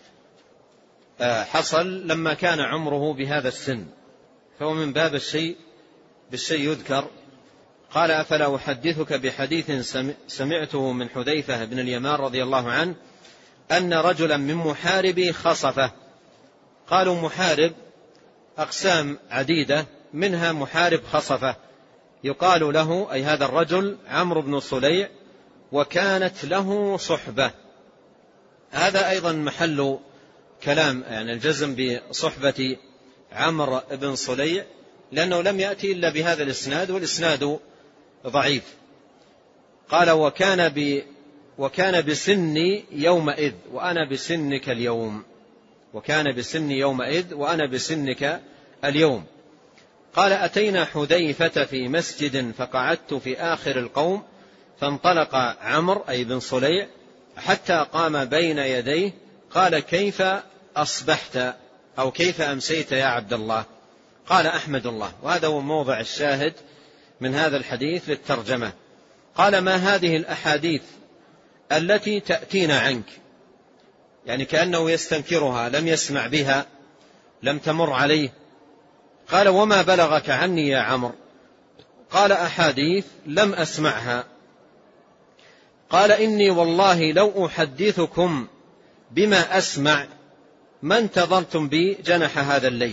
Speaker 2: حصل لما كان عمره بهذا السن، فهو من باب الشيء بالشيء يذكر. قال: أفلا أحدثك بحديث سمعته من حذيفة بن اليمان رضي الله عنه أن رجلا من محاربي خصفه. قالوا محارب أقسام عديدة، منها محارب خصفه، يقال له أي هذا الرجل عمرو بن صليع، وكانت له صحبة. هذا أيضا محل كلام، يعني الجزم بصحبة عمرو بن صليع، لأنه لم يأتي إلا بهذا الإسناد، والإسناد ضعيف. قال: وكان ب وكان بسني يومئذ وأنا بسنك اليوم وكان بسني يومئذ وأنا بسنك اليوم. قال: أتينا حذيفة في مسجد فقعدت في آخر القوم، فانطلق عمرو أي بن صليع حتى قام بين يديه، قال: كيف أصبحت أو كيف أمسيت يا عبد الله؟ قال: أحمد الله. وهذا هو موضع الشاهد من هذا الحديث للترجمة. قال: ما هذه الأحاديث التي تأتينا عنك؟ يعني كأنه يستنكرها، لم يسمع بها، لم تمر عليه. قال: وما بلغك عني يا عمرو؟ قال: أحاديث لم أسمعها. قال: إني والله لو أحدثكم بما أسمع ما انتظرتم بي جنح هذا الليل.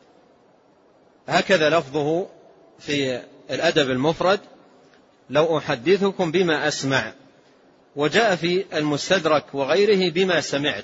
Speaker 2: هكذا لفظه في الأدب المفرد: لو أحدثكم بما أسمع. وجاء في المستدرك وغيره بما سمعت.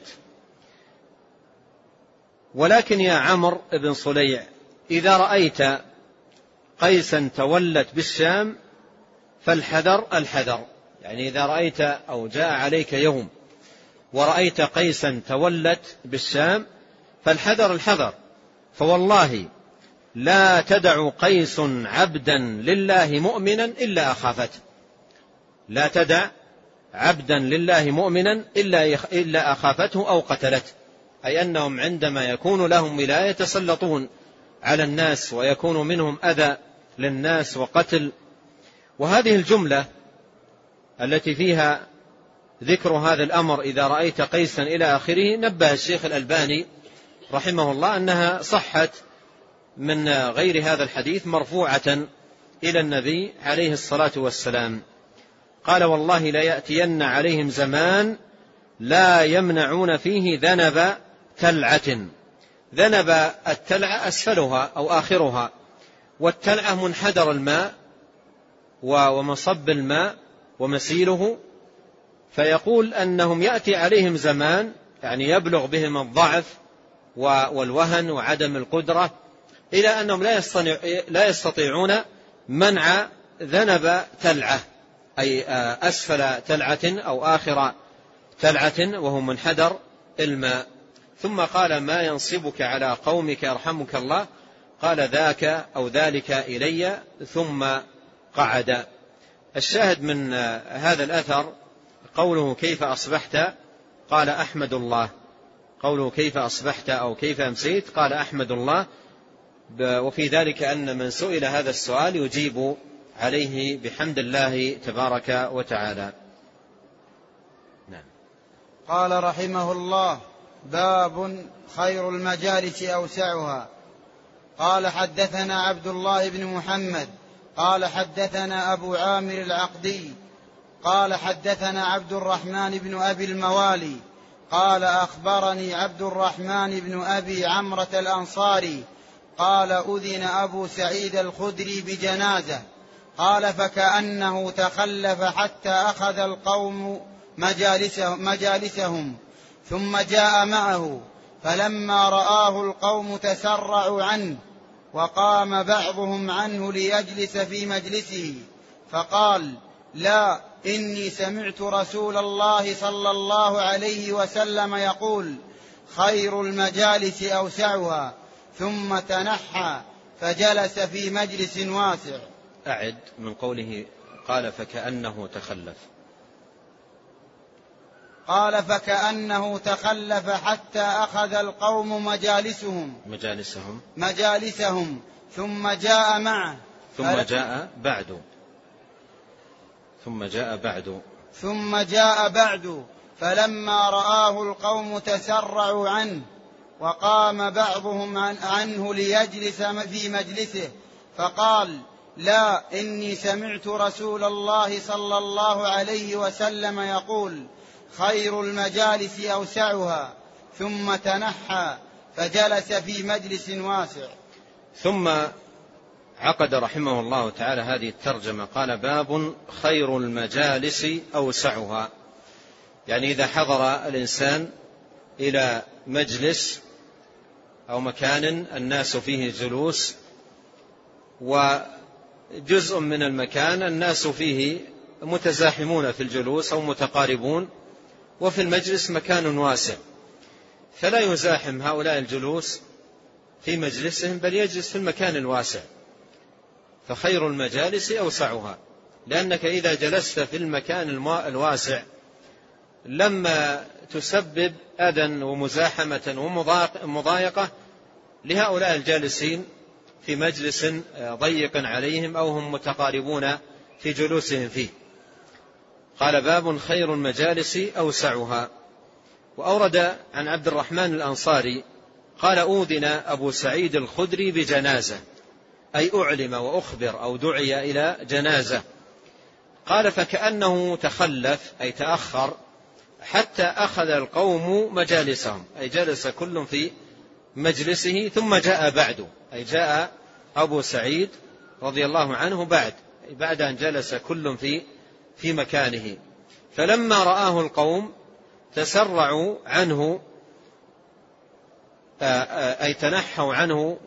Speaker 2: ولكن يا عمرو بن صليع، إذا رأيت قيسا تولت بالشام فالحذر الحذر. يعني إذا رأيت أو جاء عليك يوم ورأيت قيسا تولت بالشام فالحذر الحذر، فوالله لا تدع قيس عبدا لله مؤمنا إلا أخافته. لا تدع عبدا لله مؤمنا إلا أخافته أو قتلته، أي أنهم عندما يكون لهم ولاية يتسلطون على الناس ويكون منهم أذى للناس وقتل. وهذه الجملة التي فيها ذكر هذا الأمر إذا رأيت قيسا إلى آخره، نبه الشيخ الألباني رحمه الله أنها صحت من غير هذا الحديث مرفوعة إلى النبي عليه الصلاة والسلام. قال والله لا يأتين عليهم زمان لا يمنعون فيه ذنب تلعة. ذنب التلعة أسفلها أو آخرها، والتلعة منحدر الماء ومصب الماء ومسيله. فيقول أنهم يأتي عليهم زمان يعني يبلغ بهم الضعف والوهن وعدم القدرة إلى أنهم لا يستطيعون منع ذنب تلعة، أي أسفل تلعة أو آخر تلعة وهو منحدر الماء. ثم قال ما ينصبك على قومك يرحمك الله، قال ذاك أو ذلك إلي ثم قعد. الشاهد من هذا الأثر قوله كيف أصبحت، قال أحمد الله. قوله كيف أصبحت أو كيف أمسيت، قال أحمد الله. وفي ذلك أن من سئل هذا السؤال يجيب عليه بحمد الله تبارك وتعالى.
Speaker 1: نعم. قال رحمه الله باب خير المجالس أوسعها. قال حدثنا عبد الله بن محمد قال حدثنا أبو عامر العقدي قال حدثنا عبد الرحمن بن أبي الموالي قال أخبرني عبد الرحمن بن أبي عمرة الأنصاري قال أذن أبو سعيد الخدري بجنازة، قال فكأنه تخلف حتى أخذ القوم مجالسهم, مجالسهم ثم جاء معه، فلما رآه القوم تسرعوا عنه وقام بعضهم عنه ليجلس في مجلسه، فقال لا إني سمعت رسول الله صلى الله عليه وسلم يقول خير المجالس أوسعها، ثم تنحى فجلس في مجلس واسع.
Speaker 2: أعد من قوله قال فكأنه تخلف.
Speaker 1: قال فكأنه تخلف حتى أخذ القوم مجالسهم
Speaker 2: مجالسهم
Speaker 1: مجالسهم ثم جاء معه
Speaker 2: ثم جاء بعد ثم جاء بعد
Speaker 1: ثم جاء بعد فلما رآه القوم تسرعوا عنه وقام بعضهم عنه ليجلس في مجلسه، فقال لا إني سمعت رسول الله صلى الله عليه وسلم يقول خير المجالس أوسعها، ثم تنحى فجلس في مجلس واسع.
Speaker 2: ثم عقد رحمه الله تعالى هذه الترجمة قال باب خير المجالس أوسعها، يعني إذا حضر الإنسان إلى مجلس أو مكان الناس فيه جلوس وجزء من المكان الناس فيه متزاحمون في الجلوس أو متقاربون، وفي المجلس مكان واسع، فلا يزاحم هؤلاء الجلوس في مجلسهم بل يجلس في المكان الواسع، فخير المجالس أوسعها، لأنك إذا جلست في المكان الواسع لما تسبب أذى ومزاحمة ومضايقة لهؤلاء الجالسين في مجلس ضيق عليهم أو هم متقاربون في جلوسهم فيه. قال باب خير المجالس أوسعها. وأورد عن عبد الرحمن الأنصاري قال أوذن أبو سعيد الخدري بجنازة، أي أعلم وأخبر أو دعي إلى جنازة. قال فكأنه تخلف أي تأخر حتى أخذ القوم مجالسهم، أي جلس كل في مجلسه، ثم جاء بعد أي جاء أبو سعيد رضي الله عنه بعد بعد أن جلس كل في في مكانه، فلما رآه القوم تسرعوا عنه أي تنحوا عنه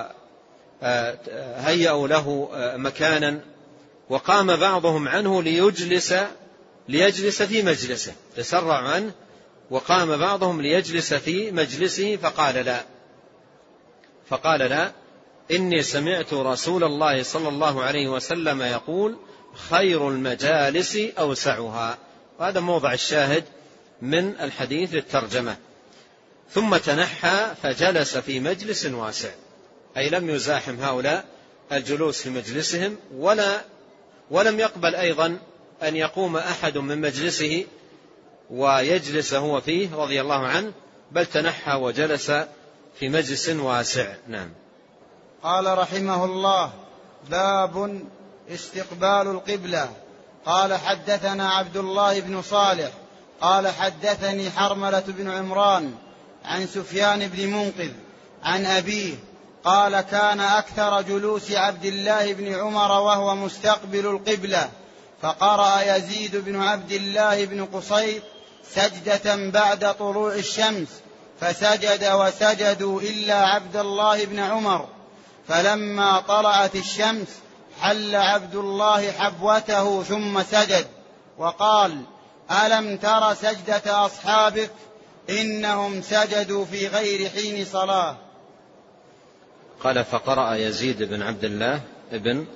Speaker 2: وهيئوا له مكانا، وقام بعضهم عنه ليجلس ليجلس في مجلسه، تسرعوا عنه وقام بعضهم ليجلس في مجلسه، فقال لا فقال لا، إني سمعت رسول الله صلى الله عليه وسلم يقول خير المجالس أوسعها. وهذا موضع الشاهد من الحديث للترجمة. ثم تنحى فجلس في مجلس واسع، أي لم يزاحم هؤلاء الجلوس في مجلسهم، ولا ولم يقبل أيضا أن يقوم أحد من مجلسه ويجلس هو فيه رضي الله عنه، بل تنحى وجلس في مجلس واسع. نعم.
Speaker 1: قال رحمه الله: باب استقبال القبلة. قال حدثنا عبد الله بن صالح قال حدثني حرملة بن عمران عن سفيان بن منقذ عن أبيه قال كان أكثر جلوس عبد الله بن عمر وهو مستقبل القبلة، فقرأ يزيد بن عبد الله بن قصير سجدة بعد طلوع الشمس، فسجد وسجدوا إلا عبد الله بن عمر، فلما طلعت الشمس حل عبد الله حبوته ثم سجد وقال: ألم تر سجدة أصحابك إنهم سجدوا في غير حين صلاة.
Speaker 2: قال فقرأ يزيد بن عبد الله ابن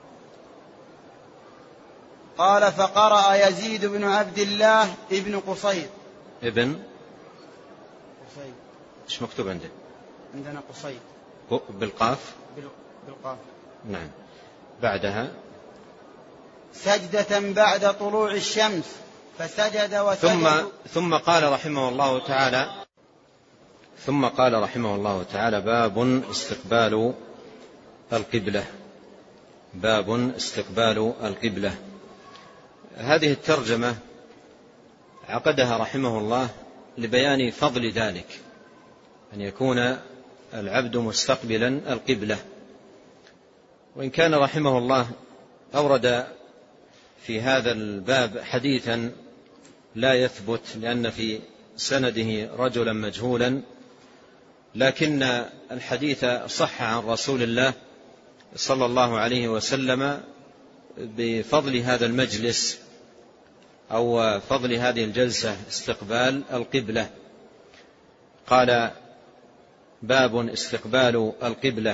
Speaker 1: قال فقرأ يزيد بن عبد الله ابن قصير
Speaker 2: ابن
Speaker 1: قصير.
Speaker 2: ايش مكتوب عندك؟
Speaker 1: عندنا قصير
Speaker 2: بالقاف.
Speaker 1: بالقاف.
Speaker 2: نعم. بعدها
Speaker 1: سجدة بعد طلوع الشمس فسجد وسجد.
Speaker 2: ثم ثم قال رحمه الله تعالى ثم قال رحمه الله تعالى باب استقبال القبلة. باب استقبال القبلة. هذه الترجمة عقدها رحمه الله لبيان فضل ذلك، أن يكون العبد مستقبلا القبلة. وإن كان رحمه الله أورد في هذا الباب حديثا لا يثبت لأن في سنده رجلا مجهولا، لكن الحديث صح عن رسول الله صلى الله عليه وسلم بفضل هذا المجلس أو فضل هذه الجلسة استقبال القبلة. قال باب استقبال القبلة.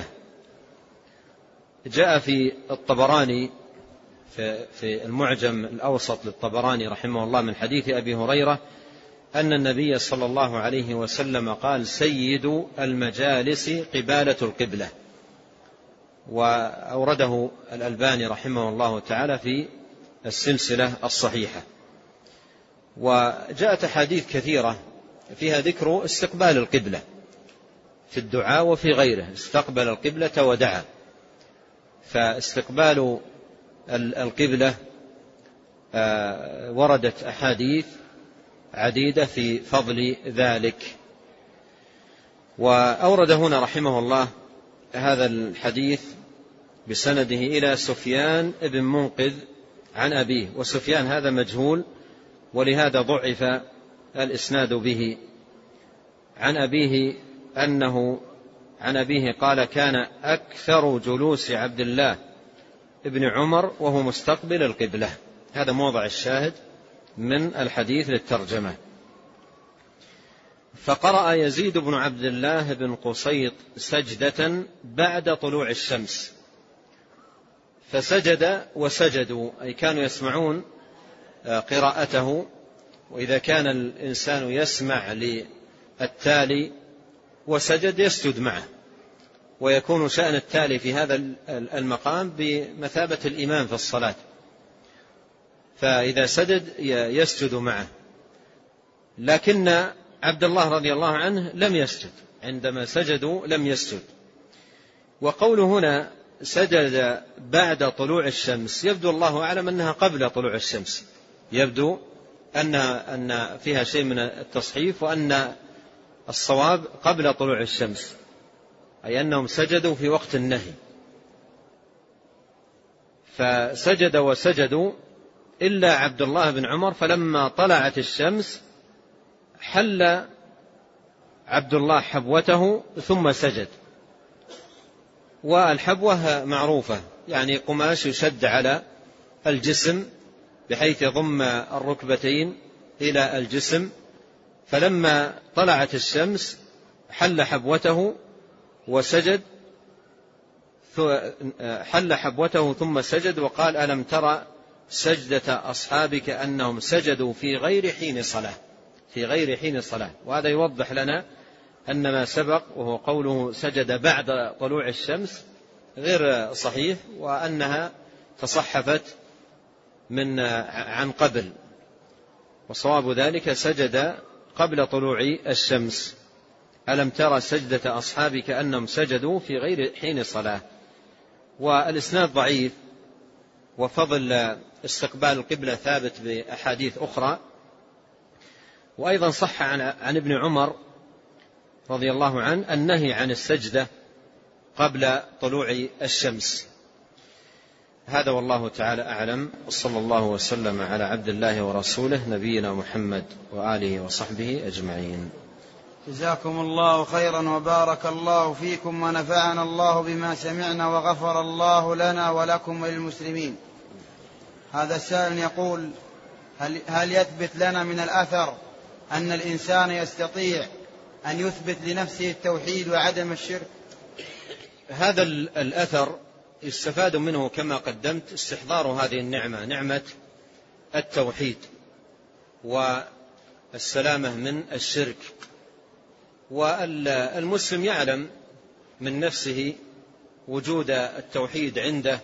Speaker 2: جاء في الطبراني في المعجم الأوسط للطبراني رحمه الله من حديث أبي هريرة أن النبي صلى الله عليه وسلم قال: سيد المجالس قبالة القبلة. وأورده الألباني رحمه الله تعالى في السلسلة الصحيحة. وجاءت أحاديث كثيرة فيها ذكر استقبال القبلة في الدعاء وفي غيره، استقبل القبلة ودعا. فاستقبال القبلة وردت أحاديث عديدة في فضل ذلك. وأورد هنا رحمه الله هذا الحديث بسنده إلى سفيان بن منقذ عن أبيه، وسفيان هذا مجهول ولهذا ضعف الإسناد به. عن أبيه أنه عن أبيه قال كان أكثر جلوس عبد الله ابن عمر وهو مستقبل القبلة. هذا موضع الشاهد من الحديث للترجمة. فقرأ يزيد بن عبد الله بن قصيط سجدة بعد طلوع الشمس، فسجد وسجدوا، أي كانوا يسمعون قراءته. وإذا كان الإنسان يسمع للتالي وسجد يسجد معه، ويكون شأن التالي في هذا المقام بمثابة الإمام في الصلاة، فإذا سجد يسجد معه. لكن عبد الله رضي الله عنه لم يسجد، عندما سجدوا لم يسجد. وقوله هنا سجد بعد طلوع الشمس يبدو الله أعلم أنها قبل طلوع الشمس، يبدو أن أن فيها شيء من التصحيف، وأن الصواب قبل طلوع الشمس، أي أنهم سجدوا في وقت النهي. فسجد وسجدوا إلا عبد الله بن عمر، فلما طلعت الشمس حل عبد الله حبوته ثم سجد. والحبوة معروفة، يعني قماش يشد على الجسم بحيث يضم الركبتين إلى الجسم. فلما طلعت الشمس حل حبوته وسجد، حل حبوته ثم سجد وقال ألم ترى سجدة أصحابك أنهم سجدوا في غير حين صلاة، في غير حين صلاة. وهذا يوضح لنا أن ما سبق وهو قوله سجد بعد طلوع الشمس غير صحيح، وأنها تصحفت من عن قبل، وصواب ذلك سجد قبل طلوع الشمس. ألم ترى سجدة أصحابك أنهم سجدوا في غير حين صلاة. والإسناد ضعيف، وفضل استقبال القبلة ثابت بأحاديث أخرى. وأيضا صح عن, عن ابن عمر رضي الله عنه النهي عن السجدة قبل طلوع الشمس. هذا والله تعالى أعلم، وصلى الله وسلم على عبد الله ورسوله نبينا محمد وآله وصحبه أجمعين.
Speaker 1: جزاكم الله خيرا وبارك الله فيكم ونفعنا الله بما سمعنا وغفر الله لنا ولكم وللمسلمين. هذا السائل يقول: هل, هل يثبت لنا من الأثر أن الإنسان يستطيع أن يثبت لنفسه التوحيد وعدم الشرك؟
Speaker 2: هذا الأثر يستفاد منه كما قدمت استحضار هذه النعمة، نعمة التوحيد والسلامة من الشرك. والمسلم يعلم من نفسه وجود التوحيد عنده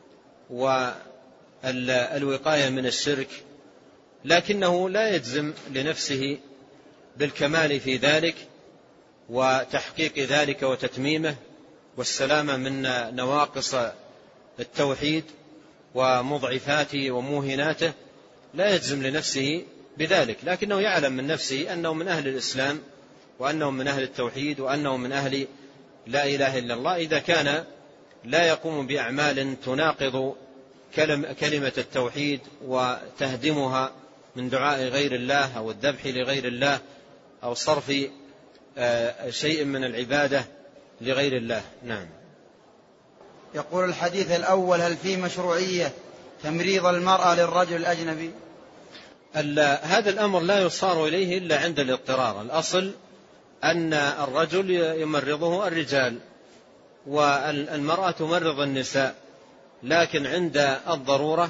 Speaker 2: والوقاية من الشرك، لكنه لا يجزم لنفسه بالكمال في ذلك وتحقيق ذلك وتتميمه والسلامة من نواقص التوحيد ومضعفاته وموهناته، لا يجزم لنفسه بذلك، لكنه يعلم من نفسه أنه من أهل الإسلام وأنه من أهل التوحيد وأنه من أهل لا إله إلا الله، إذا كان لا يقوم بأعمال تناقض كلمة التوحيد وتهدمها من دعاء غير الله أو الذبح لغير الله أو صرف شيء من العبادة لغير الله. نعم.
Speaker 1: يقول الحديث الأول: هل في مشروعية تمريض المرأة للرجل الأجنبي؟
Speaker 2: هذا الأمر لا يصار إليه إلا عند الاضطرار. الأصل أن الرجل يمرضه الرجال والمرأة تمرض النساء، لكن عند الضرورة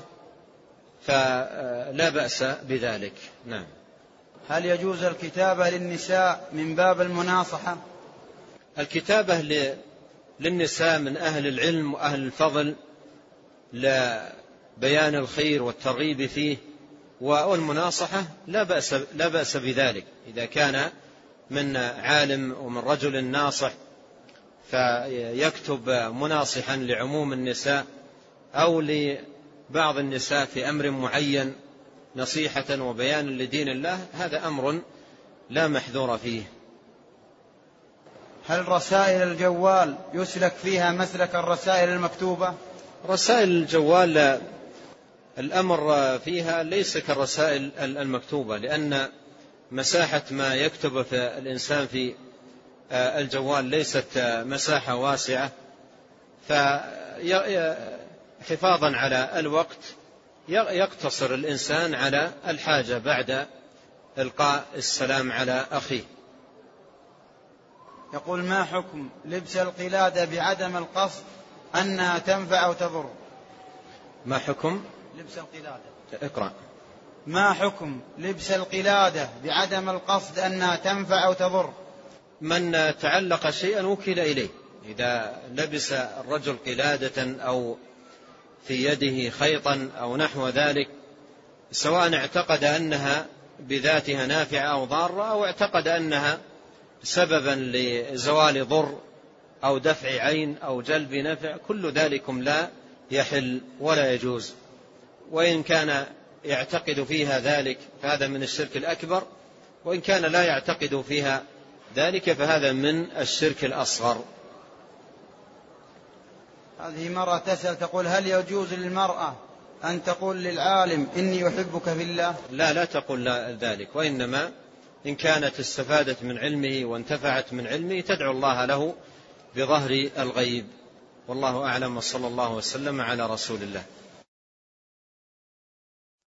Speaker 2: فلا بأس بذلك. نعم.
Speaker 1: هل يجوز الكتابة للنساء من باب المناصحة؟
Speaker 2: الكتابة للنساء من أهل العلم وأهل الفضل لبيان الخير والترغيب فيه والمناصحة لا بأس, لا بأس بذلك، إذا كان من عالم ومن رجل ناصح فيكتب مناصحا لعموم النساء أو لبعض النساء في أمر معين نصيحة وبيان لدين الله، هذا أمر لا محذور فيه.
Speaker 1: هل رسائل الجوال يسلك فيها مسلك الرسائل المكتوبة؟
Speaker 2: رسائل الجوال الأمر فيها ليس كالرسائل المكتوبة، لأن مساحة ما يكتب في الإنسان في الجوال ليست مساحة واسعة، فحفاظا على الوقت يقتصر الإنسان على الحاجة بعد إلقاء السلام على أخيه.
Speaker 1: يقول: ما حكم لبس القلادة بعدم القصد أنها تنفع أو تضر؟
Speaker 2: ما حكم
Speaker 1: لبس القلادة؟
Speaker 2: اقرأ.
Speaker 1: ما حكم لبس القلادة بعدم القصد أنها تنفع أو تضر؟
Speaker 2: من تعلق شيئا وكل إليه، إذا لبس الرجل قلادة أو في يده خيطا أو نحو ذلك، سواء اعتقد أنها بذاتها نافعة أو ضارة أو اعتقد أنها سببا لزوال ضر أو دفع عين أو جلب نفع، كل ذلكم لا يحل ولا يجوز. وإن كان يعتقد فيها ذلك فهذا من الشرك الأكبر، وإن كان لا يعتقد فيها ذلك فهذا من الشرك الأصغر.
Speaker 1: هذه مرة تسأل تقول: هل يجوز للمرأة أن تقول للعالم إني أحبك في الله؟
Speaker 2: لا لا تقول ذلك، وإنما إن كانت استفادت من علمه وانتفعت من علمه تدعو الله له بظهر الغيب. والله أعلم، وصلى الله وسلم على رسول الله.